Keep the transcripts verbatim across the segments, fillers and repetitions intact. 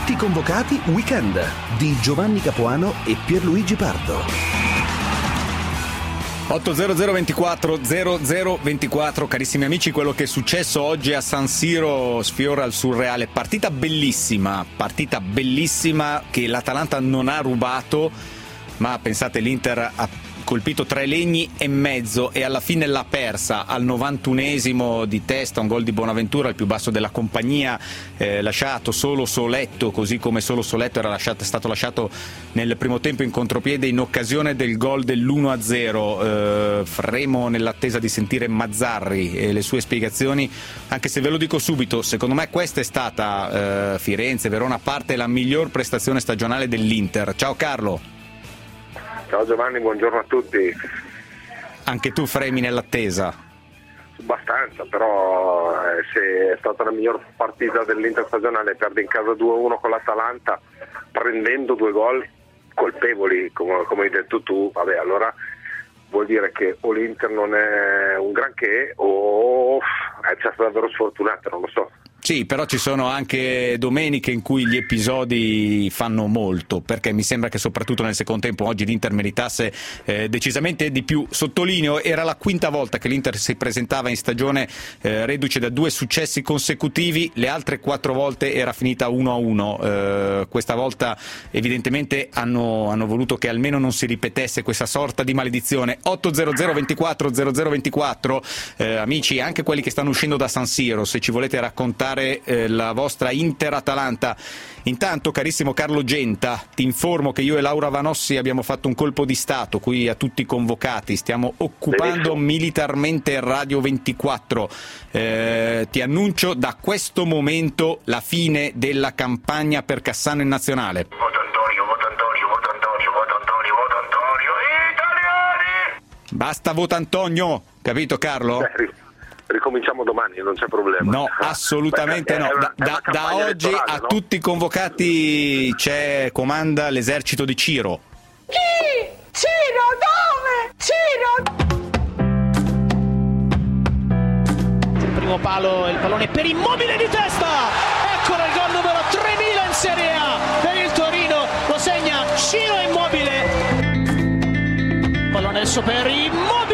Tutti convocati weekend di Giovanni Capuano e Pierluigi Pardo. otto zero zero ventiquattro zero zero ventiquattro, carissimi amici, quello che è successo oggi a San Siro sfiora il surreale. Partita bellissima, partita bellissima che l'Atalanta non ha rubato, ma pensate l'Inter ha colpito tre legni e mezzo e alla fine l'ha persa al novantunesimo di testa, un gol di Bonaventura, il più basso della compagnia, eh, lasciato solo Soletto, così come solo Soletto era lasciato, è stato lasciato nel primo tempo in contropiede in occasione del gol dell'uno a zero. Eh, faremo nell'attesa di sentire Mazzarri e le sue spiegazioni, anche se ve lo dico subito, secondo me questa è stata, eh, Firenze, Verona a parte, la miglior prestazione stagionale dell'Inter. Ciao Carlo. Ciao Giovanni, buongiorno a tutti. Anche tu fremi nell'attesa? Abbastanza, però eh, se è stata la miglior partita dell'Inter stagionale, perde in casa due a uno con l'Atalanta, prendendo due gol colpevoli, come, come hai detto tu, vabbè, allora vuol dire che o l'Inter non è un granché o è stata davvero sfortunata, non lo so. Sì, però ci sono anche domeniche in cui gli episodi fanno molto, perché mi sembra che soprattutto nel secondo tempo oggi l'Inter meritasse eh, decisamente di più. Sottolineo, era la quinta volta che l'Inter si presentava in stagione eh, reduce da due successi consecutivi, le altre quattro volte era finita uno a uno. Eh, questa volta evidentemente hanno, hanno voluto che almeno non si ripetesse questa sorta di maledizione. otto zero zero ventiquattro zero zero ventiquattro, eh, amici, anche quelli che stanno uscendo da San Siro, se ci volete raccontare Eh, la vostra Inter-Atalanta. Intanto, carissimo Carlo Genta, ti informo che io e Laura Vanossi abbiamo fatto un colpo di stato qui a tutti i convocati, stiamo occupando militarmente Radio ventiquattro. Eh, ti annuncio da questo momento la fine della campagna per Cassano in nazionale. Voto Antonio, voto Antonio, voto Antonio, voto Antonio, voto Antonio, italiani! Basta vota Antonio, capito Carlo? Eh, ricominciamo domani, non c'è problema. No, assolutamente. Beh, no. Una, da, da oggi a no? tutti tutti i convocati c'è comanda l'esercito di Ciro. Chi? Ciro, dove? Ciro! Il primo palo, il pallone per Immobile di testa. Eccolo il gol numero tremila in Serie A per il Torino. Lo segna Ciro Immobile. Pallone adesso per Immobile.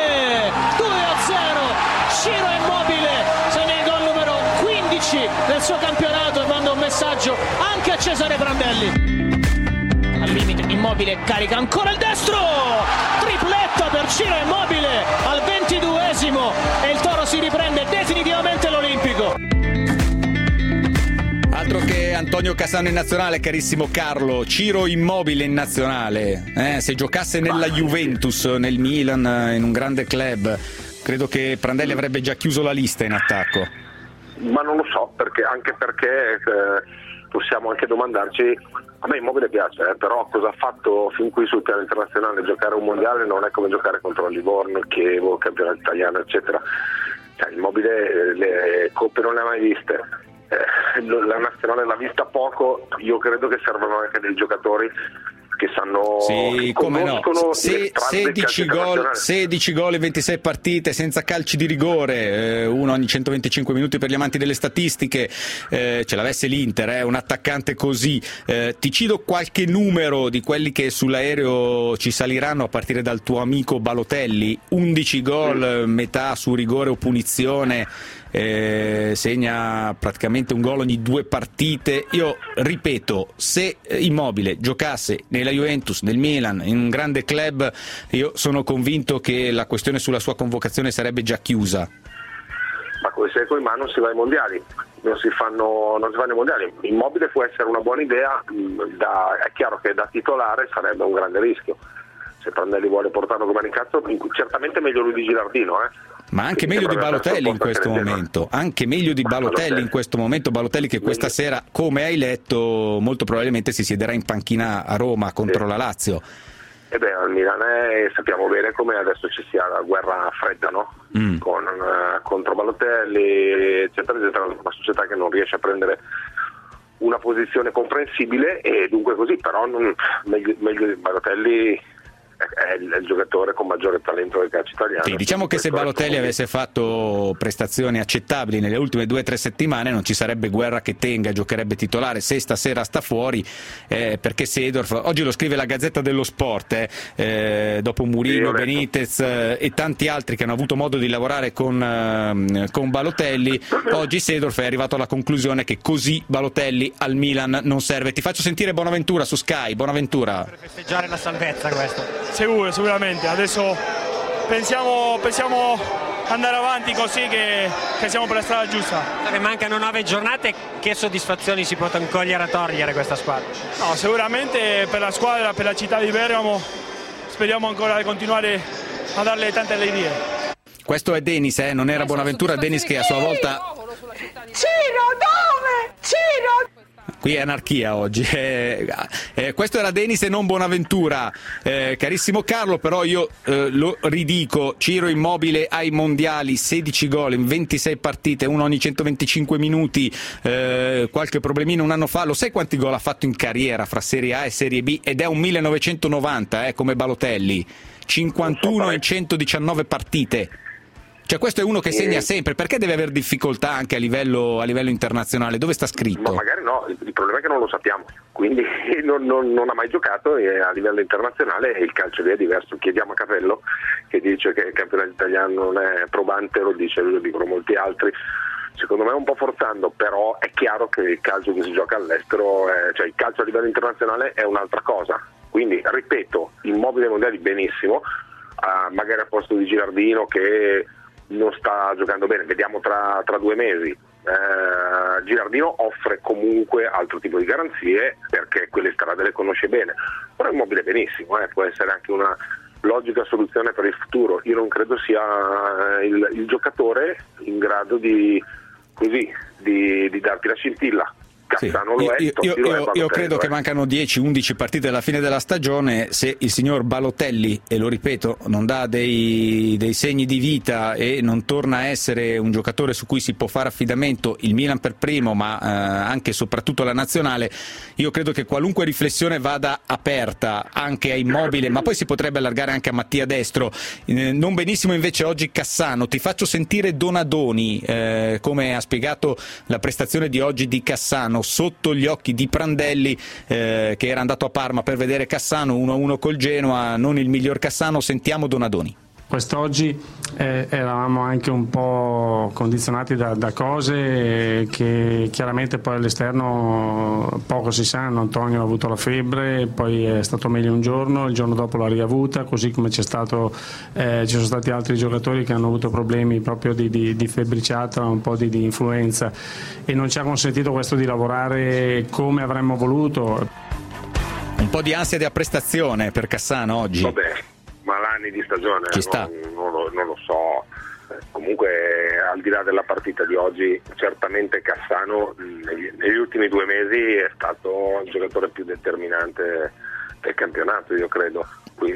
Ciro Immobile segna il gol numero quindici del suo campionato e manda un messaggio anche a Cesare Prandelli. Al limite Immobile carica ancora il destro, tripletta per Ciro Immobile al ventiduesimo e il Toro si riprende definitivamente l'Olimpico. Altro che Antonio Cassano in nazionale, carissimo Carlo, Ciro Immobile in nazionale. Eh, se giocasse nella Juventus, nel Milan, in un grande club, credo che Prandelli avrebbe già chiuso la lista in attacco. Ma non lo so, perché anche perché eh, possiamo anche domandarci, a me Immobile piace, eh, però cosa ha fatto fin qui sul piano internazionale? Giocare un mondiale non è come giocare contro il Livorno, il Chievo, il campionato italiano, eccetera. Cioè, Immobile le coppe non le ha mai viste, eh, la nazionale l'ha vista poco, io credo che servono anche dei giocatori che sanno, sì, che come no. Se, sedici, gol, del sedici gol in ventisei partite senza calci di rigore, eh, uno ogni centoventicinque minuti per gli amanti delle statistiche, eh, ce l'avesse l'Inter, eh, un attaccante così. Eh, ti cito qualche numero di quelli che sull'aereo ci saliranno a partire dal tuo amico Balotelli: undici gol, mm. metà su rigore o punizione. Eh, segna praticamente un gol ogni due partite. Io ripeto, se Immobile giocasse nella Juventus, nel Milan, in un grande club, io sono convinto che la questione sulla sua convocazione sarebbe già chiusa. Ma come se con i mano non si va ai mondiali, non si fanno non si vanno ai mondiali. Immobile può essere una buona idea, da, è chiaro che da titolare sarebbe un grande rischio. Se Prandelli vuole portarlo come incazzo, certamente meglio lui di Gilardino, eh. Ma anche meglio di Balotelli in questo momento, anche meglio di Balotelli in questo momento, Balotelli che questa sera, come hai letto, molto probabilmente si siederà in panchina a Roma contro la Lazio. E beh, al Milan eh, sappiamo bene come adesso ci sia la guerra fredda, no? Mm. Con, uh, contro Balotelli, eccetera, eccetera, una società che non riesce a prendere una posizione comprensibile e dunque così, però non, meglio, meglio di Balotelli è il, è il giocatore con maggiore talento del calcio italiano. Sì, diciamo che se Balotelli avesse fatto prestazioni accettabili nelle ultime due o tre settimane non ci sarebbe guerra che tenga, giocherebbe titolare. Se stasera sta fuori eh, perché Seedorf, oggi lo scrive la Gazzetta dello Sport, eh, eh, dopo Mourinho, sì, Benitez eh, e tanti altri che hanno avuto modo di lavorare con, eh, con Balotelli, oggi Seedorf è arrivato alla conclusione che così Balotelli al Milan non serve. Ti faccio sentire Bonaventura su Sky. Bonaventura. Per festeggiare la salvezza questo. Sicuro, sicuramente, adesso pensiamo, pensiamo andare avanti così che, che siamo per la strada giusta. Che mancano nove giornate, che soddisfazioni si può cogliere a togliere questa squadra? No, sicuramente per la squadra, per la città di Bergamo, speriamo ancora di continuare a darle tante allegrie. Questo è Denis, eh? Non era Bonaventura, Denis che a sua volta... Ciro, dove? Ciro! Qui è anarchia oggi. Eh, eh, questo era Denis e non Bonaventura. Eh, carissimo Carlo, però io eh, lo ridico: Ciro Immobile ai mondiali, sedici gol in ventisei partite, uno ogni centoventicinque minuti, eh, qualche problemino un anno fa. Lo sai quanti gol ha fatto in carriera fra Serie A e Serie B? Ed è un millenovecentonovanta, eh, come Balotelli. cinquantuno in centodiciannove partite. Cioè questo è uno che segna sempre, perché deve avere difficoltà anche a livello, a livello internazionale? Dove sta scritto? Ma magari no, il problema è che non lo sappiamo, quindi non, non, non ha mai giocato e a livello internazionale il calcio lì è diverso. Chiediamo a Capello che dice che il campionato italiano non è probante, lo dice, lo dicono molti altri. Secondo me un po' forzando, però è chiaro che il calcio che si gioca all'estero, è, cioè il calcio a livello internazionale è un'altra cosa. Quindi ripeto, Immobile mondiali benissimo, uh, magari a posto di Girardino che non sta giocando bene, vediamo tra, tra due mesi. Eh, Girardino offre comunque altro tipo di garanzie perché quelle strade le conosce bene, però Immobile benissimo, eh, può essere anche una logica soluzione per il futuro. Io non credo sia il, il giocatore in grado di, così, di, di darti la scintilla. Cassano sì. lo è, io, io, io, io credo eh. che mancano dieci undici partite alla fine della stagione. Se il signor Balotelli, e lo ripeto, non dà dei, dei segni di vita e non torna a essere un giocatore su cui si può fare affidamento, il Milan per primo, ma eh, anche e soprattutto la nazionale, io credo che qualunque riflessione vada aperta anche a Immobile, ma poi si potrebbe allargare anche a Mattia Destro. Eh, non benissimo invece oggi Cassano. Ti faccio sentire Donadoni, eh, come ha spiegato la prestazione di oggi di Cassano sotto gli occhi di Prandelli, eh, che era andato a Parma per vedere Cassano uno a uno col Genoa, non il miglior Cassano. Sentiamo Donadoni. Quest'oggi eh, eravamo anche un po' condizionati da, da cose che chiaramente poi all'esterno poco si sanno. Antonio ha avuto la febbre, poi è stato meglio un giorno, il giorno dopo l'ha riavuta, così come c'è stato, eh, ci sono stati altri giocatori che hanno avuto problemi proprio di, di, di febbriciata, un po' di, di influenza, e non ci ha consentito questo di lavorare come avremmo voluto. Un po' di ansia da prestazione per Cassano oggi. Vabbè. Malani di stagione Ci sta. Non, non, lo, non lo so, comunque al di là della partita di oggi certamente Cassano negli, negli ultimi due mesi è stato il giocatore più determinante del campionato, io credo,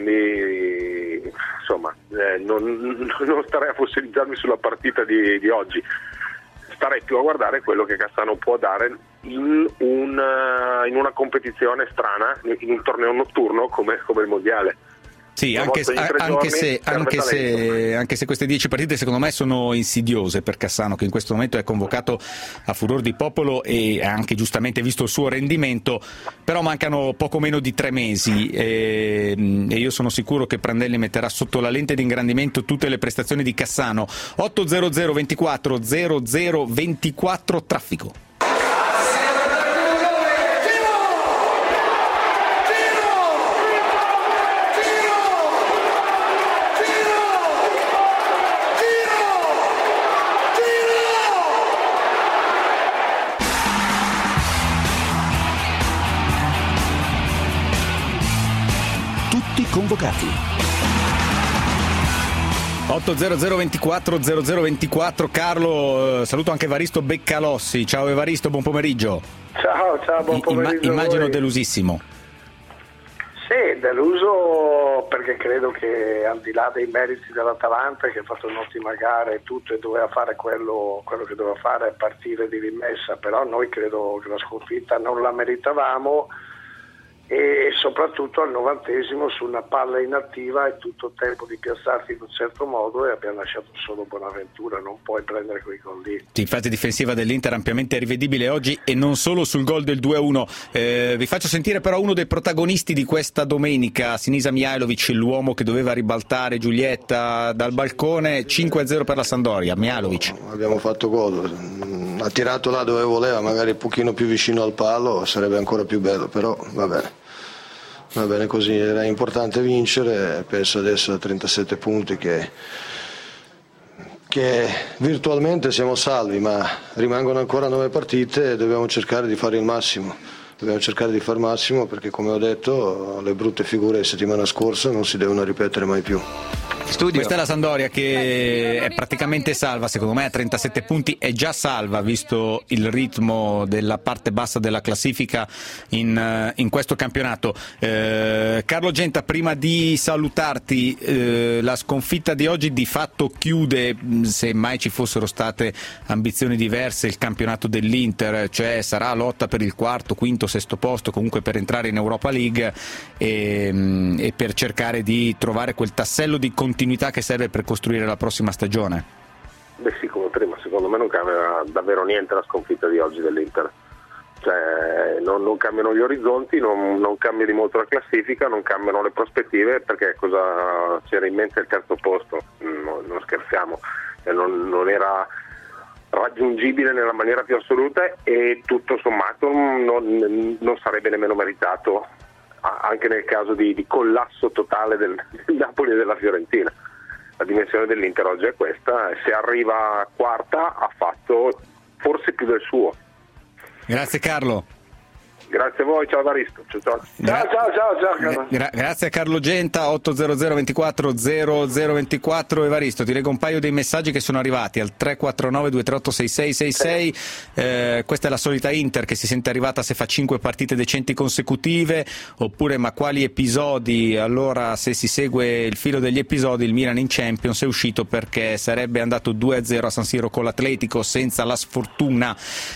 quindi insomma eh, non, non starei a fossilizzarmi sulla partita di, di oggi, starei più a guardare quello che Cassano può dare in, un, in una competizione strana, in un torneo notturno come, come il mondiale. Sì, anche, anche, se, anche, se, anche se queste dieci partite secondo me sono insidiose per Cassano, che in questo momento è convocato a furor di popolo e ha anche giustamente visto il suo rendimento, però mancano poco meno di tre mesi e, e io sono sicuro che Prandelli metterà sotto la lente di ingrandimento tutte le prestazioni di Cassano. otto zero zero ventiquattro zero zero ventiquattro traffico. Convocati. otto zero zero ventiquattro zero zero ventiquattro. Carlo, eh, saluto anche Evaristo Beccalossi. Ciao Evaristo, buon pomeriggio. Ciao, ciao, buon pomeriggio. Imma- immagino delusissimo. Sì, deluso perché credo che al di là dei meriti dell'Atalanta, che ha fatto un'ottima gara e tutto e doveva fare quello, quello che doveva fare a partire di rimessa, però noi credo che la sconfitta non la meritavamo. e soprattutto al novantesimo su una palla inattiva è tutto il tempo di piazzarti in un certo modo e abbiamo lasciato solo Bonaventura, non puoi prendere quei gol lì. Sì, fase difensiva dell'Inter ampiamente rivedibile oggi e non solo sul gol del due a uno. Eh, vi faccio sentire però uno dei protagonisti di questa domenica, Sinisa Mihajlovic, l'uomo che doveva ribaltare Giulietta dal balcone. Cinque a zero per la Sampdoria. Mihajlovic. Abbiamo fatto gol, ha tirato là dove voleva, magari un pochino più vicino al palo sarebbe ancora più bello, però va bene. Va bene così, era importante vincere, penso adesso a trentasette punti che, che virtualmente siamo salvi, ma rimangono ancora nove partite e dobbiamo cercare di fare il massimo, dobbiamo cercare di fare il massimo perché come ho detto le brutte figure di settimana scorsa non si devono ripetere mai più. Studio. Questa è la Sampdoria che è praticamente salva, secondo me a trentasette punti è già salva visto il ritmo della parte bassa della classifica in, in questo campionato. Eh, Carlo Genta, prima di salutarti, eh, la sconfitta di oggi di fatto chiude, se mai ci fossero state ambizioni diverse, il campionato dell'Inter, cioè sarà lotta per il quarto, quinto, sesto posto, comunque per entrare in Europa League e, e per cercare di trovare quel tassello di continuità che serve per costruire la prossima stagione? Beh sì, come prima, secondo me non cambia davvero niente la sconfitta di oggi dell'Inter, cioè non, non cambiano gli orizzonti, non, non cambia di molto la classifica, non cambiano le prospettive, perché cosa c'era in mente il terzo posto? No, non scherziamo, cioè, non, non era raggiungibile nella maniera più assoluta e tutto sommato non, non sarebbe nemmeno meritato anche nel caso di, di collasso totale del, del Napoli e della Fiorentina. La dimensione dell'Inter oggi è questa, se arriva quarta ha fatto forse più del suo. Grazie Carlo. Grazie a voi, ciao Evaristo. Ciao ciao. Ciao ciao ciao, ciao Carlo. Gra- grazie a Carlo Genta. Otto zero zero ventiquattro zero zero ventiquattro. Evaristo, ti leggo un paio dei messaggi che sono arrivati al tre quattro nove due tre otto sei sei sei sei. Eh, questa è la solita Inter che si sente arrivata se fa cinque partite decenti consecutive, oppure ma quali episodi? Allora, se si segue il filo degli episodi, il Milan in Champions è uscito perché sarebbe andato due a zero a San Siro con l'Atletico senza la sfortuna.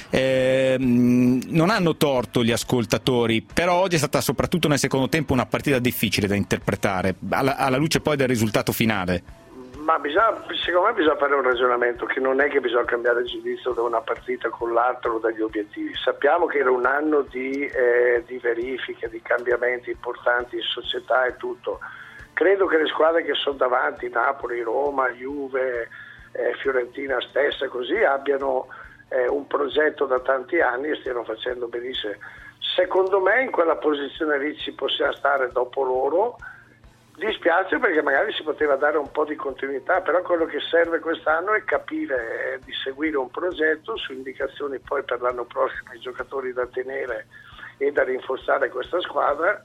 Eh, non hanno torto gli ascoltatori, però oggi è stata soprattutto nel secondo tempo una partita difficile da interpretare, alla, alla luce poi del risultato finale. Ma bisogna, secondo me bisogna fare un ragionamento che non è che bisogna cambiare giudizio da una partita con l'altra o dagli obiettivi. Sappiamo che era un anno di, eh, di verifiche, di cambiamenti importanti in società e tutto. Credo che le squadre che sono davanti, Napoli, Roma, Juve, eh, Fiorentina stessa, così abbiano eh, un progetto da tanti anni e stiano facendo benissimo. Secondo me in quella posizione lì ci possiamo stare dopo loro. Dispiace perché magari si poteva dare un po' di continuità, però quello che serve quest'anno è capire, di seguire un progetto su indicazioni poi per l'anno prossimo i giocatori da tenere e da rinforzare questa squadra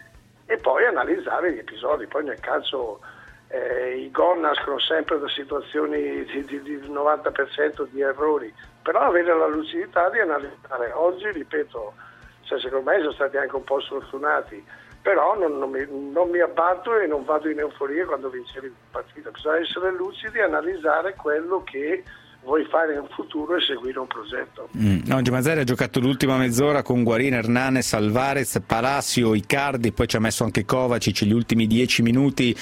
e poi analizzare gli episodi. Poi nel calcio eh, i gol nascono sempre da situazioni di, di, di novanta per cento di errori, però avere la lucidità di analizzare. Oggi, ripeto, cioè, secondo me sono stati anche un po' sfortunati, però non, non, mi, non mi abbatto e non vado in euforia quando vincevi la partita. Bisogna essere lucidi e analizzare quello che vuoi fare in futuro e seguire un progetto. Mm. Oggi Mazzarri ha giocato l'ultima mezz'ora con Guarin, Hernanes, Alvarez, Palacio, Icardi, poi ci ha messo anche Kovacic gli ultimi dieci minuti,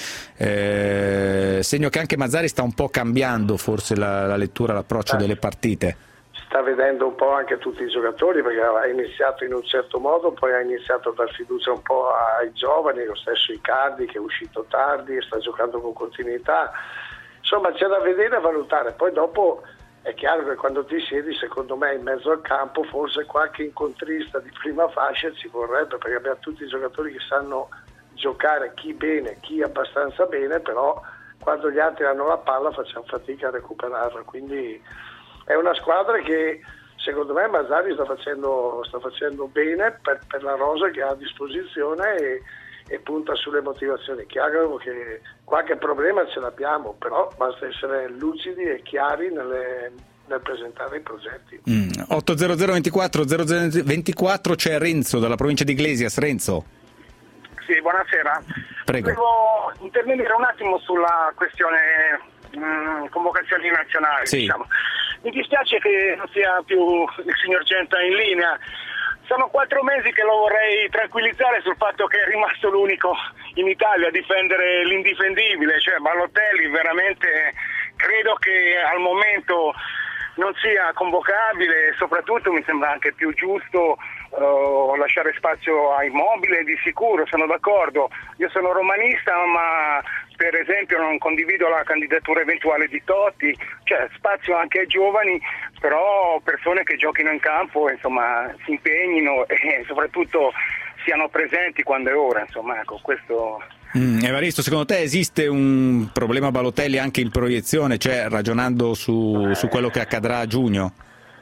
eh, segno che anche Mazzarri sta un po' cambiando forse la, la lettura, l'approccio eh. delle partite. Sta vedendo un po' anche tutti i giocatori, perché ha iniziato in un certo modo, poi ha iniziato a dar fiducia un po' ai giovani, lo stesso Icardi che è uscito tardi e sta giocando con continuità. Insomma, c'è da vedere e valutare. Poi dopo è chiaro che quando ti siedi, secondo me, in mezzo al campo, forse qualche incontrista di prima fascia ci vorrebbe, perché abbiamo tutti i giocatori che sanno giocare, chi bene, chi abbastanza bene, però quando gli altri hanno la palla facciamo fatica a recuperarla. Quindi è una squadra che secondo me Mazzarri sta facendo, sta facendo bene per, per la rosa che ha a disposizione e, e punta sulle motivazioni. Chiaro che qualche problema ce l'abbiamo, però basta essere lucidi e chiari nelle, nel presentare i progetti. Mm. otto zero zero ventiquattro zero zero ventiquattro, c'è Renzo dalla provincia di Iglesias. Renzo. Sì, buonasera. Prego. Volevo intervenire un attimo sulla questione mh, convocazioni nazionali. Sì. Diciamo. Mi dispiace che non sia più il signor Genta in linea, sono quattro mesi che lo vorrei tranquillizzare sul fatto che è rimasto l'unico in Italia a difendere l'indifendibile, cioè Balotelli veramente credo che al momento non sia convocabile e soprattutto mi sembra anche più giusto uh, lasciare spazio a Immobile. Di sicuro sono d'accordo, io sono romanista ma per esempio non condivido la candidatura eventuale di Totti, cioè spazio anche ai giovani, però persone che giochino in campo, insomma, si impegnino e soprattutto siano presenti quando è ora, insomma, ecco, questo. Mm, Evaristo, secondo te esiste un problema Balotelli anche in proiezione, cioè ragionando su, eh, su quello che accadrà a giugno?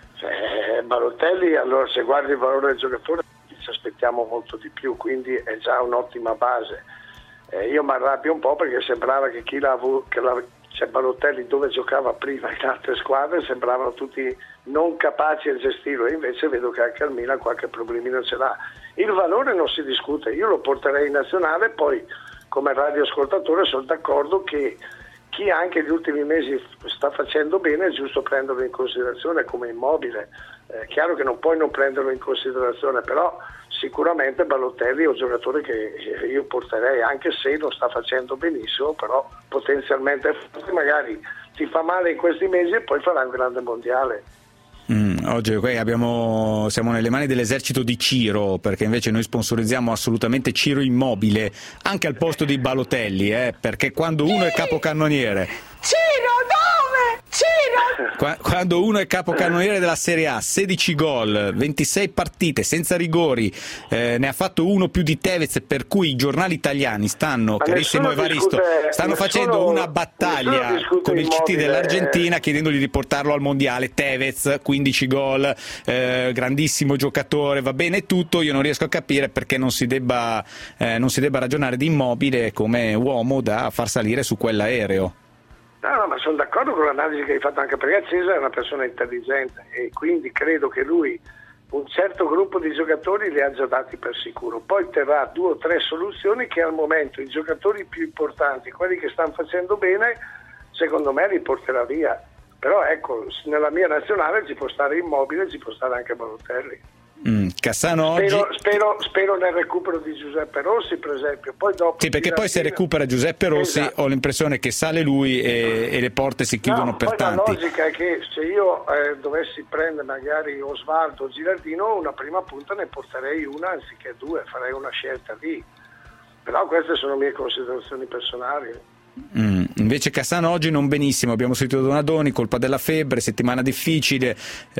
Eh, Balotelli, allora se guardi il valore del giocatore ci aspettiamo molto di più, quindi è già un'ottima base. Eh, io mi arrabbio un po' perché sembrava che chi l'ha avuto, che la, cioè Balotelli dove giocava prima in altre squadre sembravano tutti non capaci a gestirlo, e invece vedo che anche al Milan qualche problemino ce l'ha. Il valore non si discute, io lo porterei in nazionale, poi come radioascoltatore sono d'accordo che chi anche negli ultimi mesi sta facendo bene è giusto prenderlo in considerazione come Immobile. È chiaro che non puoi non prenderlo in considerazione, però sicuramente Balotelli è un giocatore che io porterei, anche se non sta facendo benissimo, però potenzialmente magari ti fa male in questi mesi e poi farà un grande mondiale. Mm, oggi qui abbiamo, siamo nelle mani dell'esercito di Ciro, perché invece noi sponsorizziamo assolutamente Ciro Immobile anche al posto di Balotelli, eh, perché quando uno è capocannoniere Ciro dove? Ciro! Qua, quando uno è capocannoniere della Serie A, sedici gol, ventisei partite senza rigori, eh, ne ha fatto uno più di Tevez, per cui i giornali italiani stanno, Ma carissimo Evaristo, discute, stanno nessuno, facendo una battaglia con il C T dell'Argentina chiedendogli di portarlo al mondiale. Tevez, quindici gol, eh, grandissimo giocatore, va bene tutto, io non riesco a capire perché non si debba, eh, non si debba ragionare di Immobile come uomo da far salire su quell'aereo. No, no, ma sono d'accordo con l'analisi che hai fatto, anche perché Cesare è una persona intelligente e quindi credo che lui un certo gruppo di giocatori li ha già dati per sicuro, poi terrà due o tre soluzioni che al momento i giocatori più importanti, quelli che stanno facendo bene, secondo me li porterà via. Però ecco, nella mia nazionale ci può stare Immobile, ci può stare anche Balotelli. Mm, Cassano spero, oggi spero, spero nel recupero di Giuseppe Rossi, per esempio. Poi dopo sì, perché poi se recupera Giuseppe Rossi, esatto, ho l'impressione che sale lui e, e le porte si chiudono no, per poi tanti. La logica è che se io eh, dovessi prendere magari Osvaldo o Girardino, una prima punta ne porterei una anziché due, farei una scelta lì. Però queste sono mie considerazioni personali. Mm, invece Cassano oggi non benissimo, abbiamo sentito Donadoni, colpa della febbre, settimana difficile,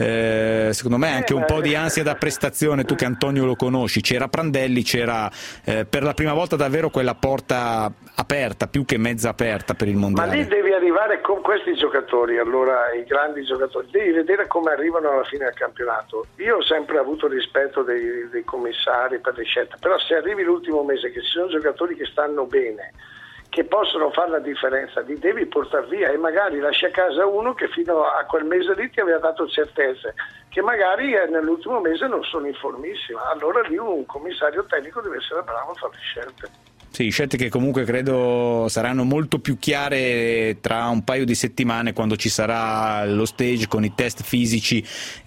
eh, secondo me anche un po' di ansia da prestazione, tu che Antonio lo conosci, c'era Prandelli, c'era eh, per la prima volta davvero quella porta aperta, più che mezza aperta per il mondiale. Ma lì devi arrivare con questi giocatori, allora i grandi giocatori, devi vedere come arrivano alla fine del campionato. Io ho sempre avuto rispetto dei, dei commissari per le scelte, però se arrivi l'ultimo mese che ci sono giocatori che stanno bene, che possono fare la differenza, li devi portare via e magari lasci a casa uno che fino a quel mese lì ti aveva dato certezze, che magari nell'ultimo mese non sono informissimo, allora lì un commissario tecnico deve essere bravo a fare le scelte. Sì, scelte che comunque credo saranno molto più chiare tra un paio di settimane, quando ci sarà lo stage con i test fisici,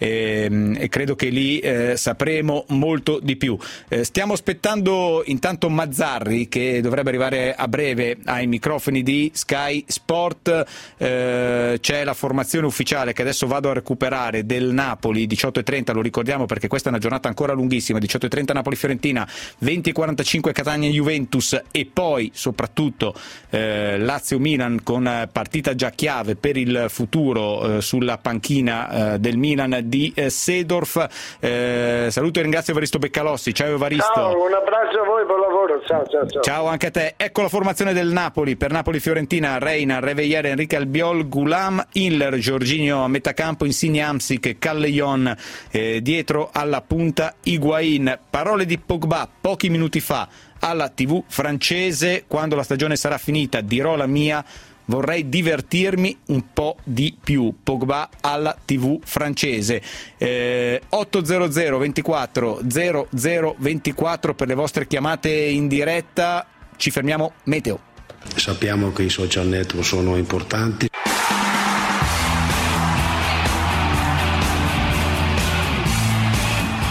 e, e credo che lì eh, sapremo molto di più. Eh, stiamo aspettando intanto Mazzarri, che dovrebbe arrivare a breve ai microfoni di Sky Sport. Eh, c'è la formazione ufficiale che adesso vado a recuperare del Napoli, diciotto e trenta, lo ricordiamo perché questa è una giornata ancora lunghissima, diciotto e trenta Napoli-Fiorentina, venti e quarantacinque Catania-Juventus, e poi soprattutto eh, Lazio-Milan, con partita già chiave per il futuro eh, sulla panchina eh, del Milan di eh, Seedorf. Eh, saluto e ringrazio Evaristo Beccalossi. Ciao Evaristo. Ciao, un abbraccio a voi, buon lavoro, ciao ciao ciao. Ciao anche a te. Ecco la formazione del Napoli: per Napoli-Fiorentina Reina, Revegliere, Enrique Albiol, Gulam, Hiller, Jorginho a metà campo, Insigne, Hamsik, Callejon eh, dietro alla punta, Higuain. Parole di Pogba pochi minuti fa alla tivù francese: quando la stagione sarà finita dirò la mia, vorrei divertirmi un po' di più. Pogba alla tivù francese. eh, otto zero zero ventiquattro zero zero ventiquattro per le vostre chiamate in diretta. Ci fermiamo. Meteo. Sappiamo che i social network sono importanti.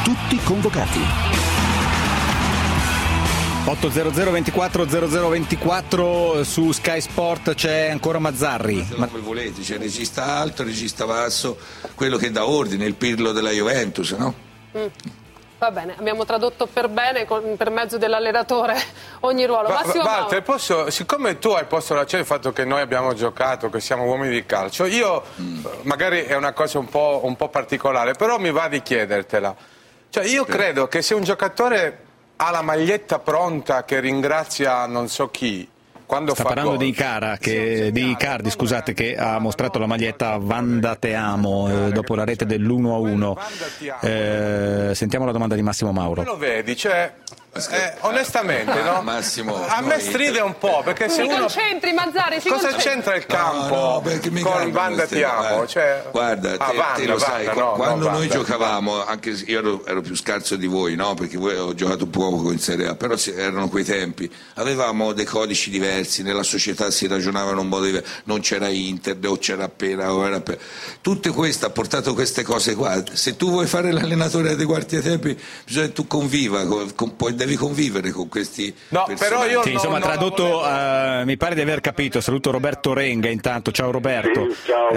tutti convocati. otto zero zero ventiquattro zero zero ventiquattro su Sky Sport c'è ancora Mazzarri. Ma come volete, c'è regista alto, regista basso, quello che dà ordine, il Pirlo della Juventus, no? Mm. Va bene, abbiamo tradotto per bene con, per mezzo dell'allenatore ogni ruolo. Va, Massimo Walter, posso, siccome tu hai posto l'accento sul fatto che noi abbiamo giocato, che siamo uomini di calcio, io mm. magari è una cosa un po', un po' particolare, però mi va di chiedertela. Cioè io sì. credo che se un giocatore ha la maglietta pronta che ringrazia non so chi, quando sta fa parlando gol. di Icara, che, di Icardi, scusate, che ha mostrato la maglietta Vanda te amo eh, dopo la rete dell'uno a uno. Eh, sentiamo la domanda di Massimo Mauro. Lo vedi, cioè Eh, onestamente, no? Massimo, a me stride un po', perché se mi uno concentri, Mazzarri, si cosa concentri. c'entra il campo no, no, con Vanda ti amo? Cioè... Guarda, te, ah, Vanda, te lo sai, Vanda, no, quando no, noi Vanda, giocavamo, anche se io ero, ero più scarso di voi, no? Perché voi ho giocato un poco in Serie A, però erano quei tempi, avevamo dei codici diversi, nella società si ragionava in un modo diverso, non c'era internet o c'era appena, o era appena. Tutto questo ha portato queste cose qua. Se tu vuoi fare l'allenatore dei quarti ai tempi, bisogna che tu conviva, con, poi devi convivere con questi no, però io sì, insomma, non, tradotto non volevo... uh, mi pare di aver capito. Saluto Roberto Renga intanto, ciao Roberto. Sì, ciao,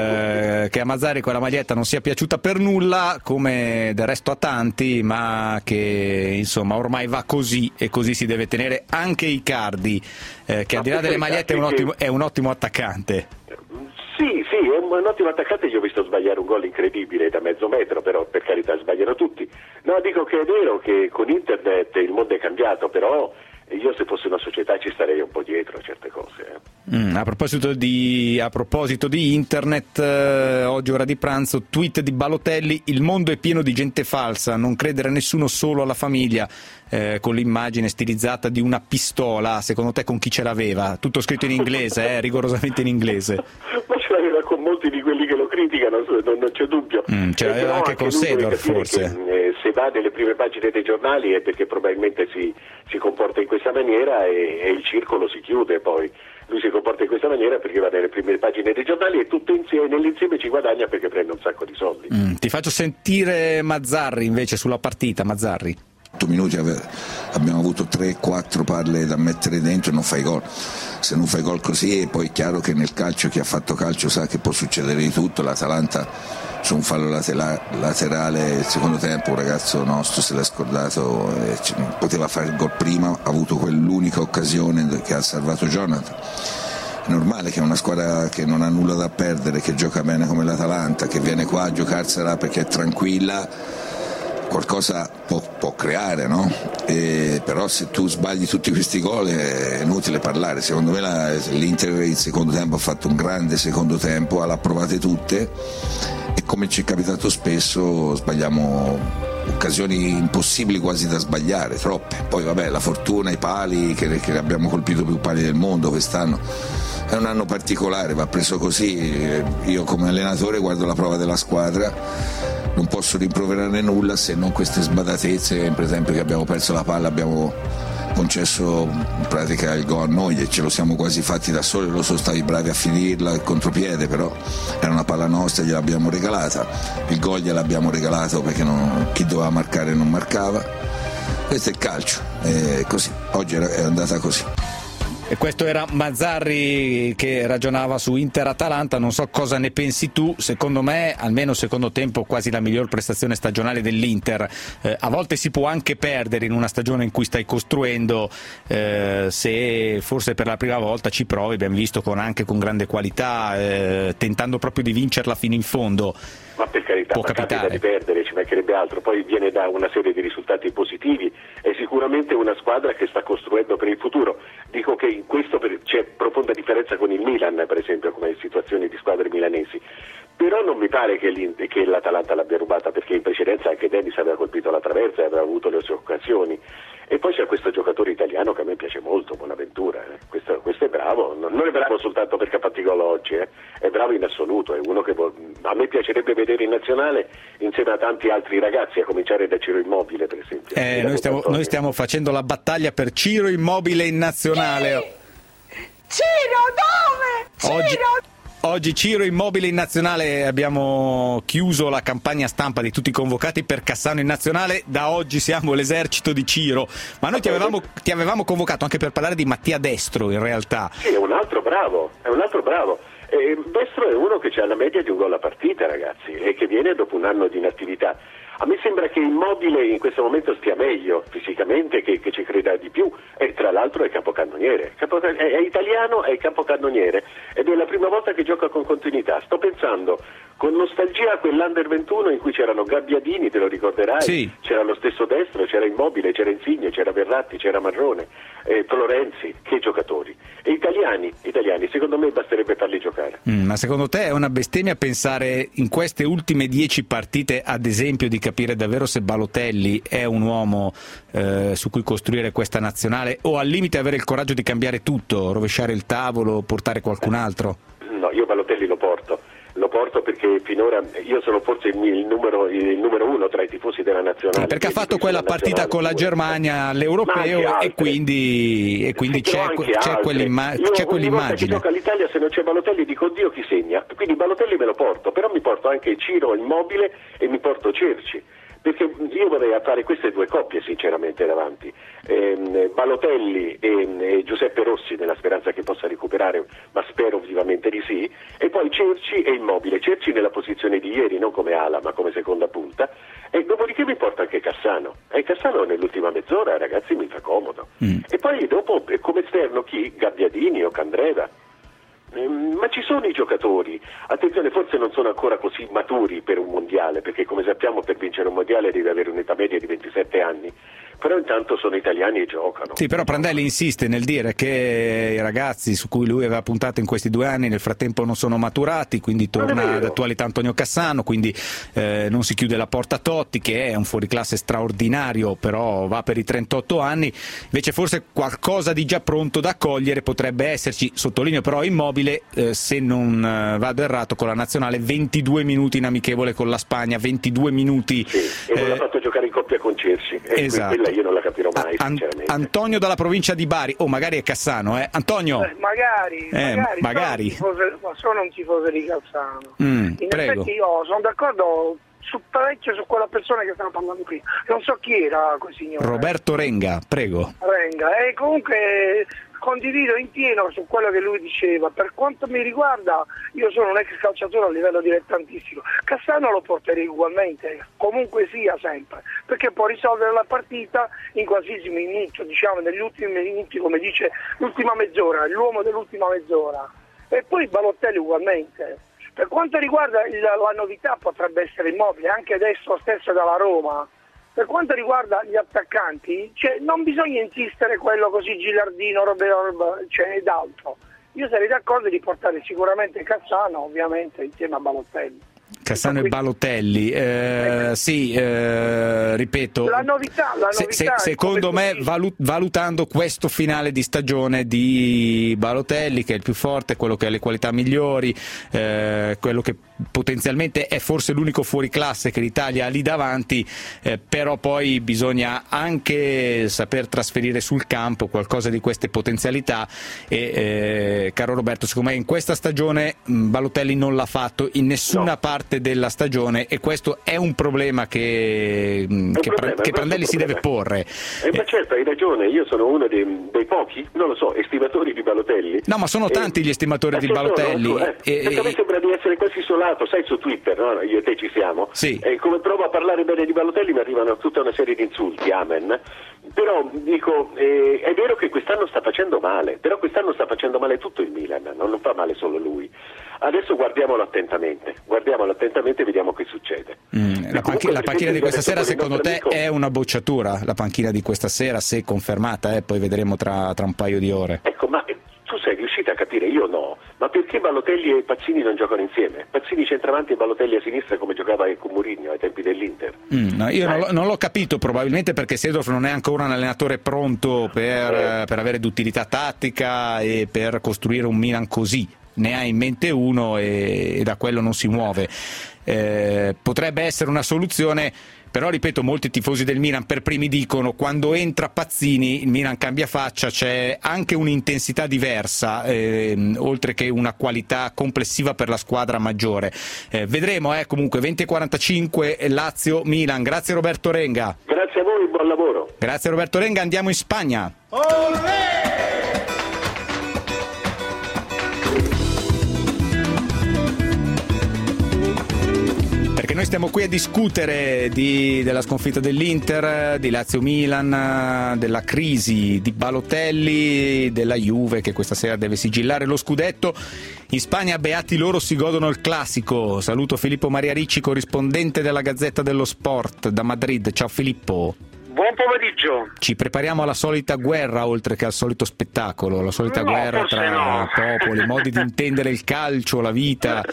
eh, che a Mazzarri quella maglietta non sia piaciuta per nulla, come del resto a tanti, ma che insomma ormai va così e così si deve tenere anche Icardi, eh, che al di là delle magliette è un ottimo, è un ottimo attaccante. Sì, sì, è un, un ottimo attaccante. Io ho visto sbagliare un gol incredibile da mezzo metro, però per carità sbagliano tutti. No, dico che è vero che con internet il mondo è cambiato, però io se fosse una società ci starei un po' dietro a certe cose. Eh. Mm, a proposito di a proposito di internet, eh, oggi ora di pranzo, tweet di Balotelli: il mondo è pieno di gente falsa, non credere a nessuno, solo alla famiglia, eh, con l'immagine stilizzata di una pistola. Secondo te con chi ce l'aveva? Tutto scritto in inglese, eh, rigorosamente in inglese. Ma ce l'aveva con molti di quelli che lo criticano, non, non c'è dubbio. Mm, ce l'aveva anche, anche con Sedor, forse. Che, eh, se va nelle prime pagine dei giornali è perché probabilmente si, si comporta in questa maniera e, e il circolo si chiude poi. Lui si comporta in questa maniera perché va nelle prime pagine dei giornali e tutto insieme, nell'insieme ci guadagna perché prende un sacco di soldi. Mm, ti faccio sentire Mazzarri invece sulla partita. Mazzarri. otto minuti abbiamo avuto tre quattro palle da mettere dentro e non fai gol. Se non fai gol così, è poi chiaro che nel calcio, chi ha fatto calcio sa che può succedere di tutto. L'Atalanta su un fallo laterale il secondo tempo un ragazzo nostro se l'è scordato, eh, poteva fare il gol prima, ha avuto quell'unica occasione che ha salvato Jonathan. È normale che una squadra che non ha nulla da perdere, che gioca bene come l'Atalanta, che viene qua a giocarsela perché è tranquilla, qualcosa può, può creare, no? E, però se tu sbagli tutti questi gol è inutile parlare. Secondo me la, l'Inter il secondo tempo ha fatto un grande secondo tempo, l'ha provate tutte e come ci è capitato spesso sbagliamo occasioni impossibili quasi da sbagliare, troppe. Poi vabbè, la fortuna, i pali, che, che abbiamo colpito più pali del mondo quest'anno. È un anno particolare, va preso così. Io come allenatore guardo la prova della squadra, non posso rimproverare nulla se non queste sbadatezze, per esempio che abbiamo perso la palla, abbiamo concesso in pratica il gol a noi e ce lo siamo quasi fatti da soli, lo sono stati bravi a finirla, il contropiede, però era una palla nostra, gliel'abbiamo regalata, il gol gliel'abbiamo regalato perché non, chi doveva marcare non marcava. Questo è il calcio, è così, oggi è andata così. E questo era Mazzarri che ragionava su Inter-Atalanta. Non so cosa ne pensi tu. Secondo me, almeno secondo tempo, quasi la miglior prestazione stagionale dell'Inter. Eh, a volte si può anche perdere in una stagione in cui stai costruendo, eh, se forse per la prima volta ci provi, abbiamo visto con, anche con grande qualità, eh, tentando proprio di vincerla fino in fondo. Ma per carità, può ma capitare di perdere, ci mancherebbe altro, poi viene da una serie di risultati positivi, è sicuramente una squadra che sta costruendo per il futuro. Dico che in questo c'è profonda differenza con il Milan, per esempio, come situazioni di squadre milanesi, però non mi pare che, che l'Atalanta l'abbia rubata, perché in precedenza anche Dennis aveva colpito la traversa e aveva avuto le sue occasioni. E poi c'è questo giocatore italiano che a me piace molto, Bonaventura, eh. questo, questo è bravo, non, non è bravo soltanto perché ha fatto i gol oggi, eh. È bravo in assoluto, è uno che a me piacerebbe vedere in nazionale insieme a tanti altri ragazzi, a cominciare da Ciro Immobile per esempio. Eh, noi, stiamo, noi stiamo facendo la battaglia per Ciro Immobile in nazionale. Ciro, dove? Ciro! Oggi... Oggi Ciro Immobile in nazionale, abbiamo chiuso la campagna stampa di tutti i convocati per Cassano in nazionale, da oggi siamo l'esercito di Ciro, ma noi ti avevamo, ti avevamo convocato anche per parlare di Mattia Destro in realtà. Sì, è un altro bravo, è un altro bravo. E Destro è uno che ha la media di un gol a partita, ragazzi, e che viene dopo un anno di inattività. A me sembra che Immobile in questo momento stia meglio fisicamente, che, che ci creda di più, e tra l'altro è capocannoniere, Capo, è, è italiano, è capocannoniere ed è la prima volta che gioca con continuità. Sto pensando con nostalgia a quell'Under ventuno in cui c'erano Gabbiadini, te lo ricorderai? Sì. C'era lo stesso Destro, c'era Immobile, c'era Insigne, c'era Verratti, c'era Marrone, eh, Florenzi, che giocatori. E italiani, italiani, secondo me basterebbe farli giocare. Mm, ma secondo te è una bestemmia pensare in queste ultime dieci partite, ad esempio, di capire davvero se Balotelli è un uomo eh, su cui costruire questa nazionale, o al limite avere il coraggio di cambiare tutto, rovesciare il tavolo, portare qualcun altro? No, io Balotelli lo porto. Lo porto perché finora io sono forse il, il, numero, il numero uno tra i tifosi della nazionale. Sì, perché ha fatto quella partita con la Germania all'Europeo e quindi, e quindi sì, c'è, c'è, quell'imma- io, c'è ogni quell'immagine. volta che gioca l'Italia, se non c'è Balotelli dico Dio chi segna, quindi Balotelli me lo porto, però mi porto anche Ciro Immobile e mi porto Cerci, perché io vorrei fare queste due coppie sinceramente davanti, eh, Balotelli e, e Giuseppe Rossi, nella speranza che possa recuperare, ma spero vivamente di sì, e poi Cerci e Immobile, Cerci nella posizione di ieri, non come ala ma come seconda punta, e dopodiché mi porta anche Cassano, e Cassano nell'ultima mezz'ora, ragazzi, mi fa comodo, mm. e poi dopo come esterno chi? Gabbiadini o Candreva. Ma ci sono i giocatori, attenzione, forse non sono ancora così maturi per un mondiale, perché come sappiamo per vincere un mondiale devi avere un'età media di ventisette anni, però intanto sono italiani e giocano. Sì, però Prandelli insiste nel dire che i ragazzi su cui lui aveva puntato in questi due anni nel frattempo non sono maturati, quindi torna d'attualità Antonio Cassano, quindi eh, non si chiude la porta a Totti, che è un fuoriclasse straordinario, però va per i trentotto anni, invece forse qualcosa di già pronto da cogliere potrebbe esserci, sottolineo però Immobile, eh, se non eh, vado errato, con la nazionale ventidue minuti in amichevole con la Spagna, ventidue minuti. Sì, e non eh, l'ha fatto giocare in coppia con Cerci, e esatto. quella io non la capirò mai, An- sinceramente. Antonio dalla provincia di Bari, o oh, magari è Cassano, eh? Antonio? Eh, magari, eh, magari, magari. Sono, un tifoso, sono un tifoso di Cassano. Mm, in prego. effetti io sono d'accordo su parecchio su quella persona che stava parlando prima, non so chi era quel signore. Roberto Renga, prego. Renga, e comunque condivido in pieno su quello che lui diceva. Per quanto mi riguarda, io sono un ex calciatore a livello dilettantistico, Cassano lo porterei ugualmente, comunque sia sempre, perché può risolvere la partita in qualsiasi minuto, diciamo negli ultimi minuti, come dice l'ultima mezz'ora, l'uomo dell'ultima mezz'ora, e poi Balotelli ugualmente. Per quanto riguarda il, la novità potrebbe essere Immobile, anche adesso stesso dalla Roma. Per quanto riguarda gli attaccanti, cioè, non bisogna insistere quello così Gilardino, Roberto, cioè, ed altro. Io sarei d'accordo di portare sicuramente Cassano, ovviamente, insieme a Balotelli. Cassano e Balotelli, eh, sì, eh, ripeto, la novità, la se, novità se, secondo me valut, valutando questo finale di stagione di Balotelli, che è il più forte, quello che ha le qualità migliori, eh, quello che potenzialmente è forse l'unico fuoriclasse che l'Italia ha lì davanti, eh, però poi bisogna anche saper trasferire sul campo qualcosa di queste potenzialità e eh, caro Roberto, secondo me in questa stagione mh, Balotelli non l'ha fatto in nessuna no. parte della stagione, e questo è un problema che, mh, che, problema, pra- che Prandelli si deve porre. Eh, ma certo, hai ragione, io sono uno dei, dei pochi, non lo so, estimatori di Balotelli. No, ma sono tanti eh, gli estimatori eh, di Balotelli. No, eh, e, perché a me sembra di essere quasi isolato, sai, su Twitter, no? Io e te ci siamo. Sì. E come provo a parlare bene di Balotelli mi arrivano tutta una serie di insulti, amen. Però dico, eh, è vero che quest'anno sta facendo male, però quest'anno sta facendo male tutto il Milan, no? Non fa male solo lui. Adesso guardiamolo attentamente, guardiamolo attentamente e vediamo che succede. Mm, la, panch- la panchina di questa sera secondo te amico... è una bocciatura? La panchina di questa sera, se confermata, eh, poi vedremo tra, tra un paio di ore. Ecco, ma tu sei riuscita a capire, io no, ma perché Balotelli e Pazzini non giocano insieme? Pazzini centravanti e Balotelli a sinistra come giocava con Mourinho ai tempi dell'Inter. Mm, no, io eh. non, l'ho, non l'ho capito, probabilmente perché Seedorf non è ancora un allenatore pronto per, eh. per avere d'utilità tattica e per costruire un Milan così. Ne ha in mente uno e, e da quello non si muove. eh, potrebbe essere una soluzione. Però ripeto, molti tifosi del Milan per primi dicono quando entra Pazzini il Milan cambia faccia, c'è anche un'intensità diversa, eh, oltre che una qualità complessiva per la squadra maggiore. Eh, vedremo, eh, comunque venti e quarantacinque Lazio-Milan. Grazie Roberto Renga. Grazie a voi, buon lavoro. Grazie Roberto Renga, andiamo in Spagna. Perché noi stiamo qui a discutere di, della sconfitta dell'Inter, di Lazio-Milan, della crisi di Balotelli, della Juve che questa sera deve sigillare lo scudetto. In Spagna beati loro si godono il classico. Saluto Filippo Maria Ricci, corrispondente della Gazzetta dello Sport da Madrid. Ciao Filippo. Buon pomeriggio. Ci prepariamo alla solita guerra oltre che al solito spettacolo, la solita no, guerra tra no. popoli, modi di intendere il calcio, la vita.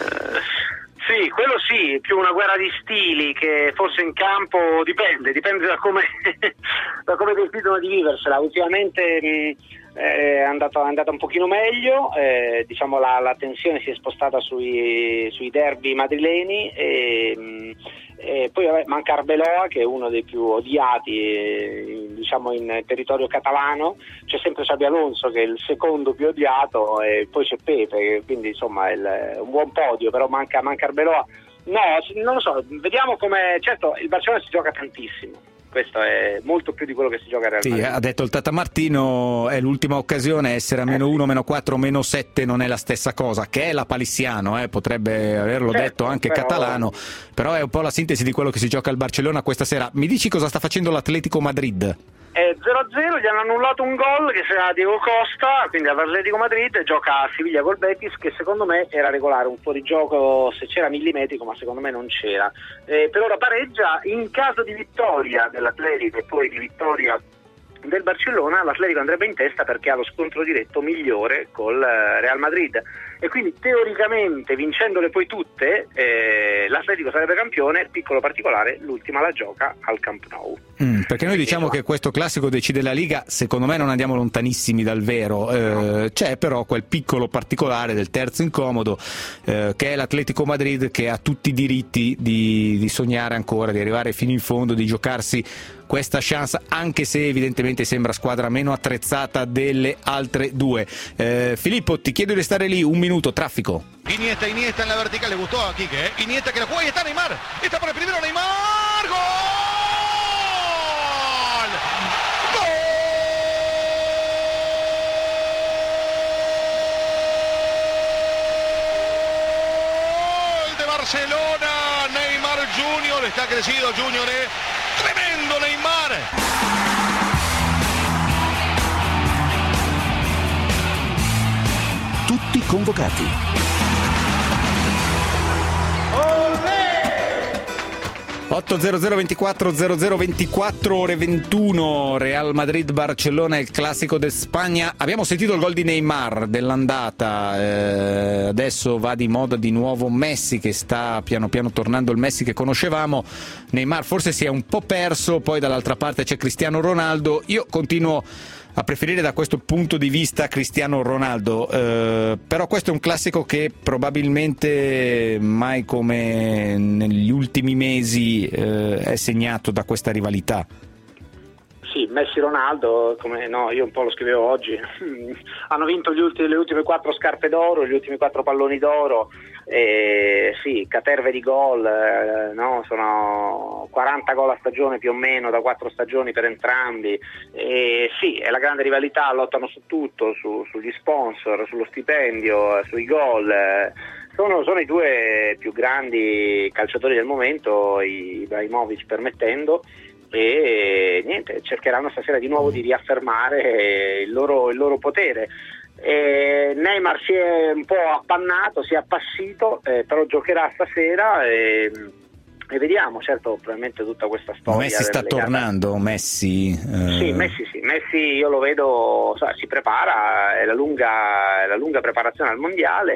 Sì, quello sì, più una guerra di stili che forse in campo dipende, dipende da come, da come decidono di viversela. Ultimamente mh, è, andato, è andata un pochino meglio, eh, diciamo la, la tensione si è spostata sui, sui derby madrileni e, mh, e poi vabbè, manca Arbeloa che è uno dei più odiati eh, diciamo in territorio catalano, c'è sempre Xabi Alonso che è il secondo più odiato e poi c'è Pepe, quindi insomma è il, un buon podio, però manca, manca Arbeloa. No, non lo so, vediamo come. Certo, il Barcellona si gioca tantissimo, questo è molto più di quello che si gioca a Real Madrid. Sì, ha detto il Tata Martino, è l'ultima occasione, essere a meno uno, meno quattro, meno sette non è la stessa cosa, che è la palissiano, eh, potrebbe averlo certo, detto anche però... Catalano, però è un po' la sintesi di quello che si gioca al Barcellona questa sera. Mi dici cosa sta facendo l'Atletico Madrid? È zero a zero, gli hanno annullato un gol che sarà Diego Costa, quindi all'Atletico Madrid gioca a Siviglia col Betis, che secondo me era regolare, un fuorigioco se c'era millimetrico, ma secondo me non c'era. Eh, per ora pareggia, in caso di vittoria dell'Atletico e poi di vittoria del Barcellona, l'Atletico andrebbe in testa perché ha lo scontro diretto migliore col Real Madrid e quindi teoricamente vincendole poi tutte eh, l'Atletico sarebbe campione. Piccolo particolare, l'ultima la gioca al Camp Nou. Mm, perché noi diciamo che questo classico decide la Liga, secondo me non andiamo lontanissimi dal vero, eh, c'è però quel piccolo particolare del terzo incomodo eh, che è l'Atletico Madrid, che ha tutti i diritti di, di sognare ancora, di arrivare fino in fondo, di giocarsi questa chance, anche se evidentemente sembra squadra meno attrezzata delle altre due. eh, Filippo, ti chiedo di stare lì un minuto, traffico. Iniesta, Iniesta en la vertical, le gustó a Quique, ¿eh? Iniesta que la juega y está Neymar, está por el primero Neymar, ¡gol! ¡Gol de Barcelona! Neymar Junior, está crecido Junior, ¿eh? ¡Tremendo Neymar! Tutti convocati. otto zero zero ventiquattro zero zero ventiquattro ore ventuno, Real Madrid Barcellona, il classico de Spagna. Abbiamo sentito il gol di Neymar dell'andata, eh, adesso va di moda di nuovo Messi, che sta piano piano tornando il Messi che conoscevamo. Neymar forse si è un po' perso, poi dall'altra parte c'è Cristiano Ronaldo. Io continuo a preferire da questo punto di vista Cristiano Ronaldo, eh, però questo è un classico che probabilmente mai come negli ultimi mesi eh, è segnato da questa rivalità. Sì, Messi-Ronaldo, come no, io un po' lo scrivevo oggi, hanno vinto gli ultimi, le ultime quattro scarpe d'oro, gli ultimi quattro palloni d'oro, e sì, caterve di gol, eh, no? Sono quaranta gol a stagione più o meno da quattro stagioni per entrambi, e sì, è la grande rivalità, lottano su tutto, su, sugli sponsor, sullo stipendio, sui gol. Sono, sono i due più grandi calciatori del momento, Ibrahimovic permettendo, e niente, cercheranno stasera di nuovo di riaffermare il loro, il loro potere. E Neymar si è un po' appannato, si è appassito, eh, però giocherà stasera e, e vediamo. Certo, probabilmente tutta questa storia. Messi sta legata... tornando, Messi? Eh... Sì, Messi sì, Messi io lo vedo, so, si prepara, è la lunga, è la lunga preparazione al mondiale.